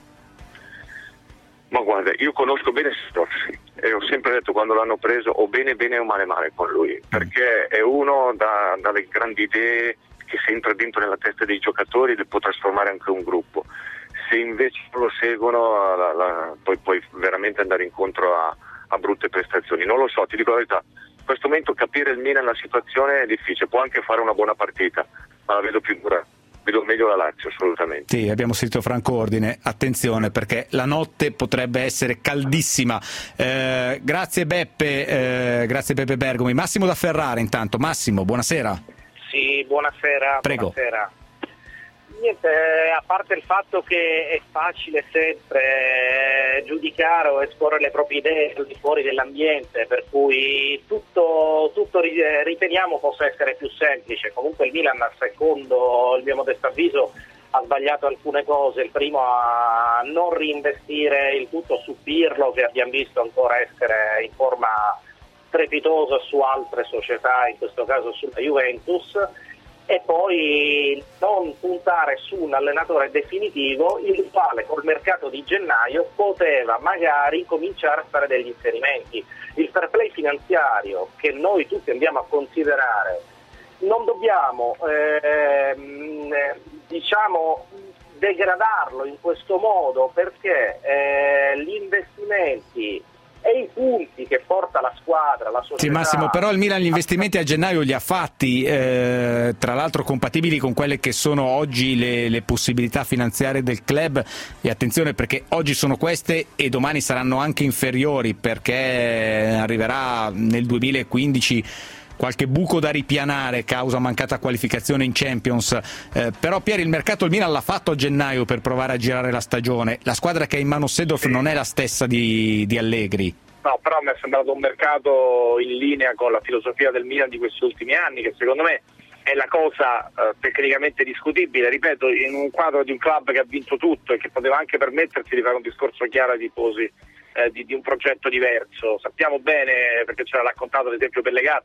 Ma guarda, io conosco bene Seedorf e ho sempre detto, quando l'hanno preso, o bene bene o male male con lui, perché è uno da, dalle grandi idee, che se entra dentro nella testa dei giocatori può trasformare anche un gruppo. Se invece non lo seguono, la, la, poi puoi veramente andare incontro a, a brutte prestazioni. Non lo so, ti dico la verità, in questo momento capire il Milan, la situazione è difficile, può anche fare una buona partita, ma la vedo più dura, vedo meglio la Lazio, assolutamente. Sì, abbiamo sentito Franco Ordine, attenzione perché la notte potrebbe essere caldissima. Eh, grazie Beppe, eh, grazie Beppe Bergomi. Massimo da Ferrara intanto. Massimo, buonasera. Sì, buonasera. Prego. Buonasera. Niente, a parte il fatto che è facile sempre eh, giudicare o esporre le proprie idee al di fuori dell'ambiente, per cui tutto, tutto riteniamo possa essere più semplice. Comunque il Milan, secondo il mio modesto avviso, ha sbagliato alcune cose. Il primo a non reinvestire il tutto su Pirlo, che abbiamo visto ancora essere in forma strepitosa su altre società, in questo caso sulla Juventus, e poi non puntare su un allenatore definitivo, il quale col mercato di gennaio poteva magari cominciare a fare degli inserimenti. Il fair play finanziario che noi tutti andiamo a considerare, non dobbiamo ehm, diciamo degradarlo in questo modo, perché eh, gli investimenti e i punti che porta la squadra, la società... Sì, Massimo, però il Milan gli investimenti a gennaio li ha fatti, eh, tra l'altro compatibili con quelle che sono oggi le, le possibilità finanziarie del club, e attenzione perché oggi sono queste e domani saranno anche inferiori, perché arriverà nel duemilaquindici qualche buco da ripianare causa mancata qualificazione in Champions, eh, però Pier, il mercato il Milan l'ha fatto a gennaio per provare a girare la stagione. La squadra che ha in mano Seedorf non è la stessa di, di Allegri. No, però mi è sembrato un mercato in linea con la filosofia del Milan di questi ultimi anni, che secondo me è la cosa eh, tecnicamente discutibile, ripeto, in un quadro di un club che ha vinto tutto e che poteva anche permettersi di fare un discorso chiaro ai tifosi eh, di, di un progetto diverso. Sappiamo bene, perché ce l'ha raccontato ad esempio Pellegatti,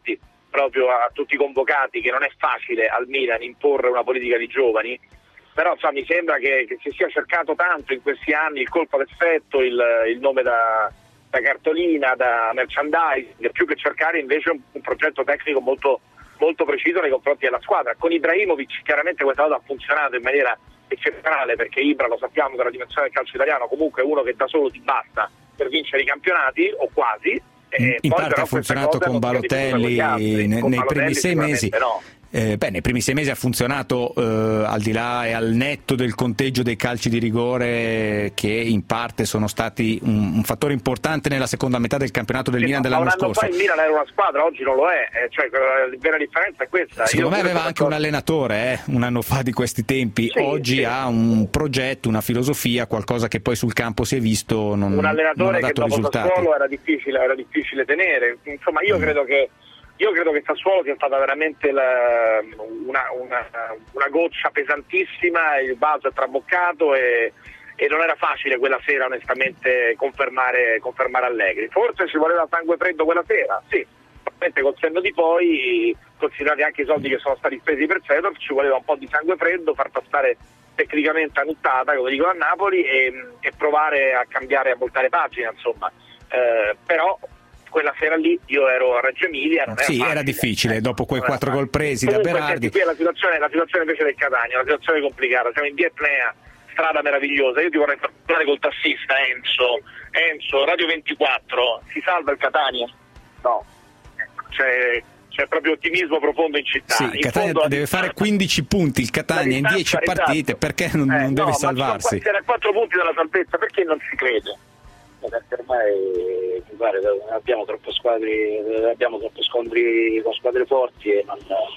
proprio a tutti i convocati che non è facile al Milan imporre una politica di giovani, però insomma, mi sembra che, che si sia cercato tanto in questi anni il colpo d'effetto, il, il nome da, da cartolina, da merchandising, più che cercare invece un, un progetto tecnico molto, molto preciso nei confronti della squadra. Con Ibrahimovic chiaramente questa cosa ha funzionato in maniera eccezionale, perché Ibra, lo sappiamo, dalla dimensione del calcio italiano, comunque è uno che da solo ti basta per vincere i campionati, o quasi. In, in parte ha funzionato con Balotelli nei, nei Balotelli primi sei mesi. No. Eh, beh, nei primi sei mesi ha funzionato eh, al di là e al netto del conteggio dei calci di rigore, che in parte sono stati un, un fattore importante nella seconda metà del campionato del sì, Milan dell'anno scorso. Ma un anno fa il Milan era una squadra, oggi non lo è, eh, cioè la vera differenza è questa. Secondo Io me aveva anche un allenatore eh, un anno fa di questi tempi, sì, oggi sì. ha un progetto, una filosofia, qualcosa che poi sul campo si è visto non, un allenatore non ha dato che dopo risultati. Sassuolo era difficile, era difficile tenere, insomma io mm. credo che Io credo che Sassuolo sia stata veramente la, una, una, una goccia pesantissima, il vaso è traboccato e, e non era facile quella sera onestamente confermare, confermare Allegri. Forse ci voleva sangue freddo quella sera, sì, probabilmente col senno di poi, considerati anche i soldi che sono stati spesi per Seedorf, ci voleva un po' di sangue freddo, far passare tecnicamente a nuttata, come dicono a Napoli, e, e provare a cambiare, a voltare pagina, insomma. Eh, però quella sera lì io ero a Reggio Emilia, non era sì, facile. Era difficile, dopo quei quattro gol presi Comunque, da Berardi. Senti, qui è la situazione, la situazione invece del Catania, la situazione complicata, siamo in via Etnea, strada meravigliosa, io ti vorrei parlare col tassista Enzo, Enzo, Radio ventiquattro, si salva il Catania? No, c'è, c'è proprio ottimismo profondo in città. Sì, il Catania fondo, deve fare quindici punti, il Catania in dieci partite, esatto. Perché non, eh, non deve no, salvarsi? Ma se era quattro punti dalla salvezza, perché non si crede? Perché ormai guarda, abbiamo troppe squadre, abbiamo troppi scontri con squadre forti e non...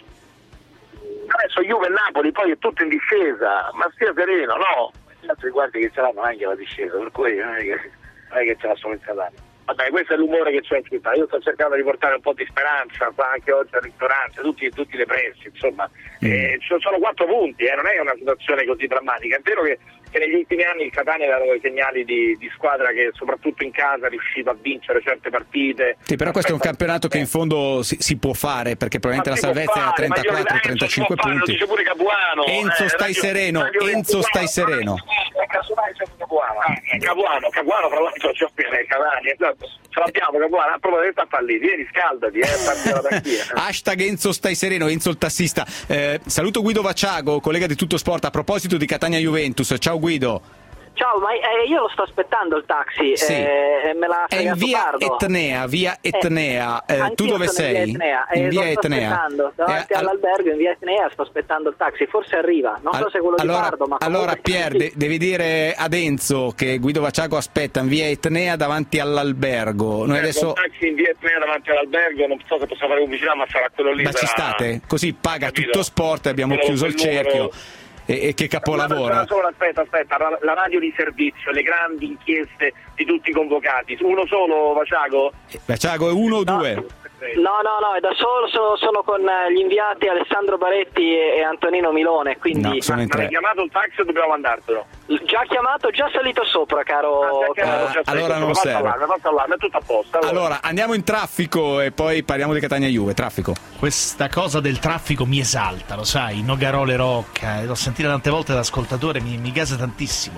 adesso Juve e Napoli poi è tutto in discesa, ma stia sereno, no? Gli altri guardi che ce l'hanno anche la discesa, per cui non è che, non è che ce l'ha solo il Catania. Vabbè, questo è l'umore che c'è in città, io sto cercando di portare un po' di speranza qua anche oggi al ristorante, tutti, tutti le pressi, insomma, mm. eh, ci sono quattro punti, eh, non è una situazione così drammatica, è vero che, che negli ultimi anni il Catania ha dato dei segnali di, di squadra che soprattutto in casa è riuscito a vincere certe partite. Sì, però questo è un campionato che in fondo si, si può fare, perché probabilmente la salvezza è a trentaquattro trentacinque punti. Lo dice pure Capuano. Enzo, eh, stai radio, sereno, radio Enzo, Capuano, stai sereno. Casomai c'è Capuano, eh, Capuano, Capuano fra l'altro c'è appena il Catania, esatto. Ce l'abbiamo Capuano, a proposito sta fallito, vieni scaldati, eh, parti dalla panchina. Hashtag Enzo stai sereno, Enzo il tassista. Eh, saluto Guido Vacciago, collega di Tutto Sport, a proposito di Catania Juventus. Ciao Guido. Ciao, ma eh, io lo sto aspettando il taxi, sì. eh, me l'ha è in via tardo. Etnea, via Etnea. Eh, eh, tu dove sei? In via Etnea, eh, in via lo sto Etnea. aspettando, davanti eh, all'albergo in via Etnea sto aspettando il taxi, forse arriva, non all- so se quello allora, di Pardo, ma allora Pier, de- devi dire ad Enzo che Guido Vacciago aspetta in via Etnea davanti all'albergo. Noi eh, adesso un taxi in via Etnea davanti all'albergo, non so se possiamo fare pubblicità, ma sarà quello lì. Ma sarà... ci state? Così paga Capito? Tutto Sport e abbiamo Quello, chiuso il cerchio. numero... E, e che capolavoro. Solo, aspetta, aspetta, la radio di servizio, le grandi inchieste di tutti i convocati. Uno solo, Vacciago? Vacciago è uno o no. due? No, no, no, è da solo, sono, sono con gli inviati Alessandro Baretti e, e Antonino Milone, quindi... No, sono in tre. Ma hai chiamato il taxi o dobbiamo mandartelo? Già chiamato, già salito sopra, caro... Ah, chiamato, ah, già allora non sopra. serve. Fatto fatto allarme, è tutto a posto. Allora. allora, andiamo in traffico e poi parliamo di Catania Juve. Traffico. Questa cosa del traffico mi esalta, lo sai, Nogarole Rocca, l'ho sentita tante volte da ascoltatore, mi, mi gasa tantissimo.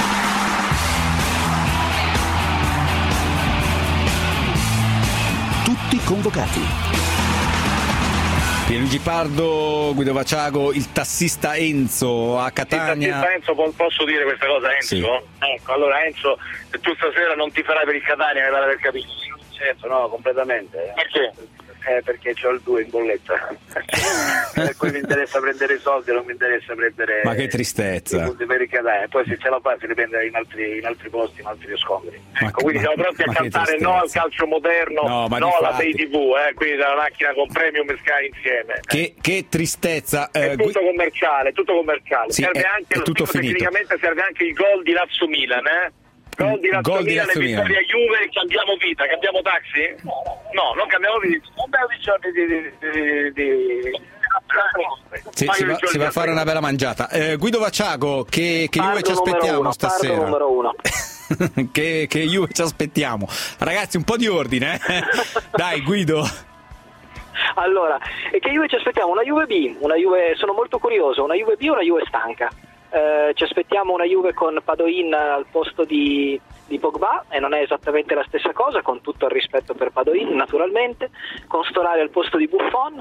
Tutti convocati. Pierluigi Pardo, Guido Vacciago, il tassista Enzo a Catania. Il tassista Enzo, posso dire questa cosa, Enzo? Sì. Ecco, allora Enzo, se tu stasera non ti farai per il Catania, mi pare per capire. Certo, no, completamente. Perché? Eh, perché c'ho il due in bolletta. Per cui mi interessa prendere i soldi, non mi interessa prendere... Ma che tristezza. I punti per il Catania. Poi se ce la fa si riprende in altri, in altri posti, in altri scontri. Ma ecco, quindi ma, siamo pronti a cantare no al calcio moderno, no, ma no alla difatti... pay tivù, eh, quindi dalla macchina con Premium e Sky insieme. Che, che tristezza. È eh, tutto gui... commerciale, tutto commerciale. Sì, serve è, anche è lo tutto finito. Tecnicamente serve anche il gol di Lazio Milan, eh? Gol di Lazio Milan e vittoria Juve, cambiamo vita, cambiamo taxi? No, non cambiamo vita, non abbiamo giorni di... di, di, di... Sì, si, va, si va a fare una bella mangiata. Eh, Guido Vacciago, che, che Juve ci numero aspettiamo uno, stasera? Pardo numero uno. che, che Juve ci aspettiamo? Ragazzi, un po' di ordine, eh? Dai, Guido. Allora, e che Juve ci aspettiamo? Una Juve B, una Juve, sono molto curioso, una Juve B o una Juve stanca? Eh, ci aspettiamo una Juve con Padoin al posto di, di Pogba, e non è esattamente la stessa cosa, con tutto il rispetto per Padoin naturalmente, con Storari al posto di Buffon,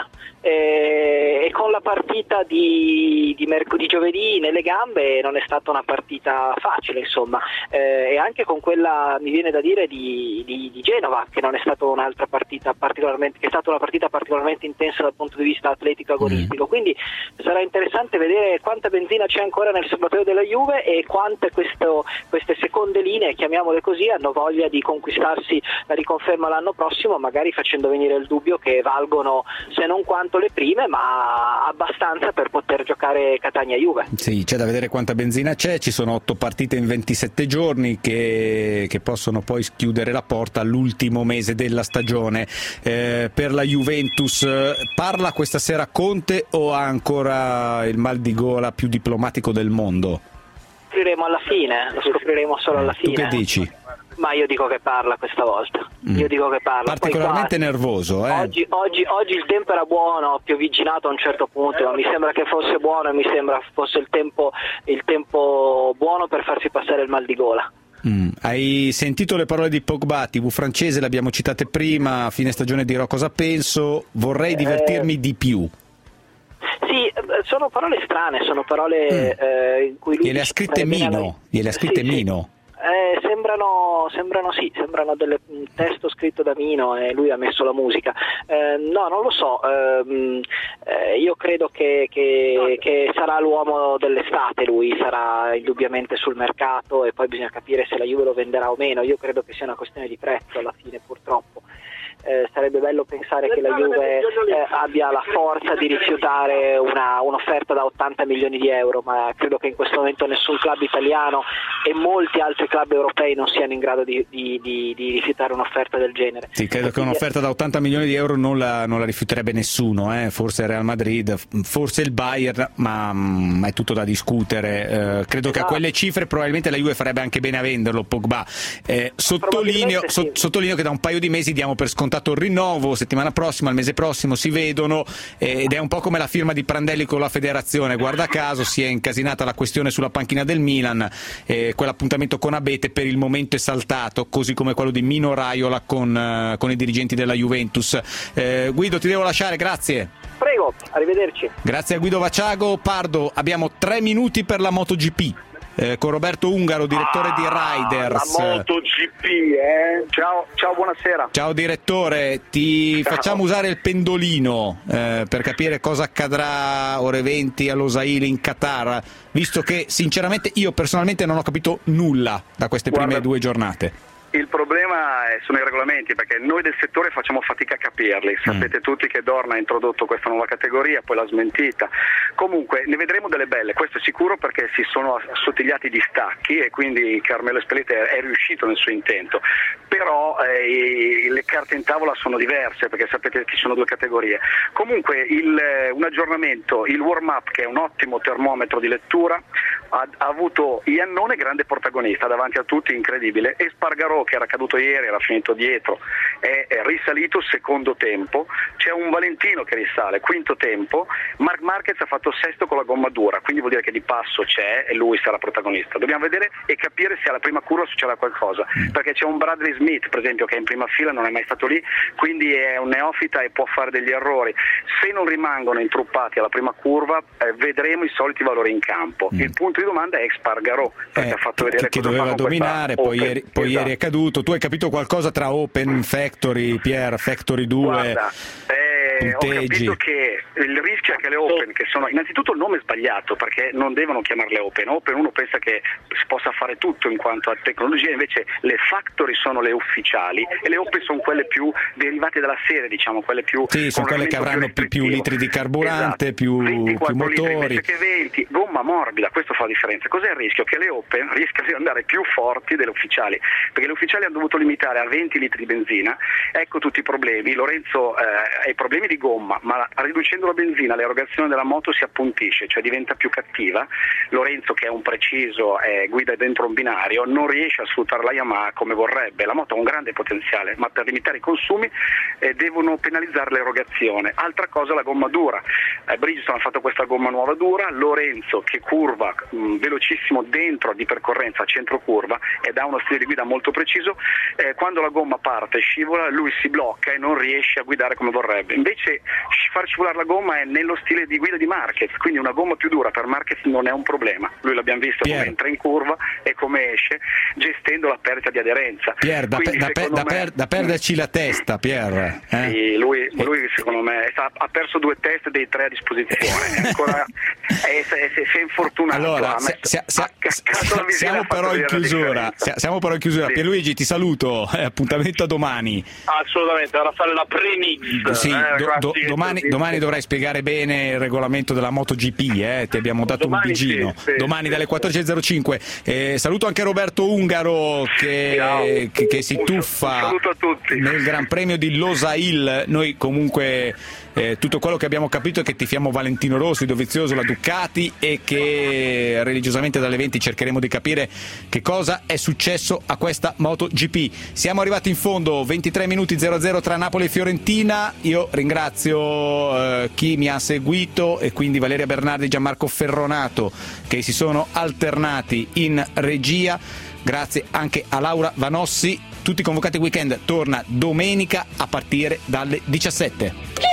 eh, e con la partita di, di, merc- di giovedì nelle gambe non è stata una partita facile, insomma, eh, e anche con quella, mi viene da dire, di, di, di Genova, che non è stata un'altra partita particolarmente, che è stata una partita particolarmente intensa dal punto di vista atletico agonistico, mm. quindi sarà interessante vedere quanta benzina c'è ancora nel serbatoio della Juve e quante questo, queste seconde linee, chiamiamole così, hanno voglia di conquistarsi la riconferma l'anno prossimo, magari facendo venire il dubbio che valgono, se non quanto le prime, ma abbastanza per poter giocare Catania-Juve. Sì, c'è da vedere quanta benzina c'è, ci sono otto partite in ventisette giorni che, che possono poi chiudere la porta all'ultimo mese della stagione. Eh, per la Juventus parla questa sera Conte o ha ancora il mal di gola più diplomatico del mondo? Lo scopriremo alla fine, lo scopriremo solo alla fine. Tu che dici? Ma io dico che parla questa volta. Mm. Io dico che parla. Particolarmente qua, nervoso, eh? Oggi, oggi, oggi il tempo era buono, piovigginato a un certo punto, ma mi sembra che fosse buono e mi sembra fosse il tempo, il tempo buono per farsi passare il mal di gola. Mm. Hai sentito le parole di Pogba, tivù francese, le abbiamo citate prima, a fine stagione dirò cosa penso, vorrei divertirmi eh... di più. Sì, sono parole strane, sono parole mm. eh, in cui lui gliele ha scritte Mino, gliele ha scritte sì, Mino. Sì. Eh, sembrano, sembrano sì, sembrano del testo scritto da Mino e lui ha messo la musica. Eh, no, non lo so, eh, eh, io credo che, che, che sarà l'uomo dell'estate, lui sarà indubbiamente sul mercato e poi bisogna capire se la Juve lo venderà o meno. Io credo che sia una questione di prezzo alla fine, purtroppo. Eh, sarebbe bello pensare che la Juve eh, abbia la forza di rifiutare una, un'offerta da ottanta milioni di euro, ma credo che in questo momento nessun club italiano e molti altri club europei non siano in grado di, di, di, di rifiutare un'offerta del genere. Sì, credo che un'offerta da ottanta milioni di euro non la, non la rifiuterebbe nessuno, eh? Forse il Real Madrid, forse il Bayern, ma, ma è tutto da discutere. Eh, credo che a quelle cifre probabilmente la Juve farebbe anche bene a venderlo, Pogba. Eh, sottolineo, sì. so, sottolineo che da un paio di mesi diamo per scontato il rinnovo, settimana prossima, il mese prossimo si vedono, eh, ed è un po' come la firma di Prandelli con la federazione, guarda caso si è incasinata la questione sulla panchina del Milan, eh, quell'appuntamento con Abete per il momento è saltato, così come quello di Mino Raiola con, uh, con i dirigenti della Juventus. eh, Guido, ti devo lasciare, grazie. Prego, arrivederci. Grazie a Guido Vaciago. Pardo, abbiamo tre minuti per la MotoGP. Eh, con Roberto Ungaro, direttore ah, di Riders. La MotoGP, eh? Ciao, ciao, buonasera. Ciao direttore, ti ciao. Facciamo usare il pendolino eh, per capire cosa accadrà ore venti all'Osail in Qatar, visto che sinceramente io personalmente non ho capito nulla da queste Guarda, prime due giornate. Il problema sono i regolamenti, perché noi del settore facciamo fatica a capirli. Sapete mm. tutti che Dorna ha introdotto questa nuova categoria, poi l'ha smentita. Comunque ne vedremo delle belle, questo è sicuro, perché si sono assottigliati gli stacchi e quindi Carmelo Espeleta è riuscito nel suo intento. Però eh, le carte in tavola sono diverse, perché sapete che ci sono due categorie. Comunque il, un aggiornamento, il warm-up, che è un ottimo termometro di lettura, ha, ha avuto Iannone grande protagonista davanti a tutti, incredibile, e Spargarò, che era caduto ieri, era finito dietro, è, è risalito secondo tempo, c'è un Valentino che risale quinto tempo, Marc Marquez ha fatto sesto con la gomma dura, quindi vuol dire che di passo c'è e lui sarà protagonista. Dobbiamo vedere e capire se alla prima curva succederà qualcosa, perché c'è un Bradley Smith per esempio che è in prima fila, non è mai stato lì, quindi è un neofita e può fare degli errori. Se non rimangono intruppati alla prima curva eh, vedremo i soliti valori in campo. Mm. Il punto di domanda è Espargarò, perché eh, ha fatto vedere che, che doveva dominare, poi ieri, poi esatto. ieri è caduto. Tu hai capito qualcosa tra Open, Factory, Pierre, Factory due? Guarda, eh, ho capito che il rischio è che le Open, che sono innanzitutto il nome è sbagliato, perché non devono chiamarle Open. Open uno pensa che si possa fare tutto in quanto a tecnologia, invece le Factory sono le ufficiali e le Open sono quelle più derivate dalla serie, diciamo, quelle più sì, sono quelle che avranno più, più litri di carburante, esatto. più, più motori, che venti, gomma morbida, questo fa la differenza. Cos'è il rischio? Che le Open rischiano di andare più forti delle ufficiali, perché le ufficiali hanno dovuto limitare a venti litri di benzina, ecco tutti i problemi. Lorenzo eh, ha i problemi di gomma, ma riducendo la benzina l'erogazione della moto si appuntisce, cioè diventa più cattiva. Lorenzo, che è un preciso, eh, guida dentro un binario, non riesce a sfruttare la Yamaha come vorrebbe. La moto ha un grande potenziale, ma per limitare i consumi eh, devono penalizzare l'erogazione. Altra cosa la gomma dura. Eh, Bridgestone ha fatto questa gomma nuova dura, Lorenzo che curva mh, velocissimo dentro di percorrenza a centro curva ed ha uno stile di guida molto preciso, eh, quando la gomma parte e scivola lui si blocca e non riesce a guidare come vorrebbe. Invece far scivolare la gomma è nello stile di guida di Marquez, quindi una gomma più dura per Marquez non è un problema. Lui l'abbiamo visto Pier. come entra in curva e come esce, gestendo la perdita di aderenza. Pier, da, Quindi, per, da, me... da, per, da perderci la testa, Pier. Eh? Sì, lui, lui secondo me sta, ha perso due teste dei tre a disposizione, è ancora è, è, è, si è infortunato. Allora, ha se, messo, se, ha cascato la visione, siamo ha fatto però in vedere la chiusura. differenza. Siamo però in chiusura. Sì. Pierluigi, ti saluto. Eh, appuntamento a domani. Assolutamente, ora fare la pre-mix. Sì, eh, do, do, domani, domani dovrai spiegare bene il regolamento della MotoGP, eh? Ti abbiamo dato Domani un bigino. sì, sì, domani sì, dalle sì. quattordici e zero cinque. Eh, saluto anche Roberto Ungaro che, che, che si tuffa nel Gran Premio di Losail. Noi comunque eh, tutto quello che abbiamo capito è che tifiamo Valentino Rossi, Dovizioso, la Ducati e che religiosamente dalle venti cercheremo di capire che cosa è successo a questa MotoGP. Siamo arrivati in fondo, ventitré minuti zero zero tra Napoli e Fiorentina. Io ringrazio eh, chi mi ha seguito e quindi Valeria Bernardi e Gianmarco Ferronato che si sono alternati in regia. Grazie anche a Laura Vanossi. Tutti convocati weekend torna domenica a partire dalle diciassette.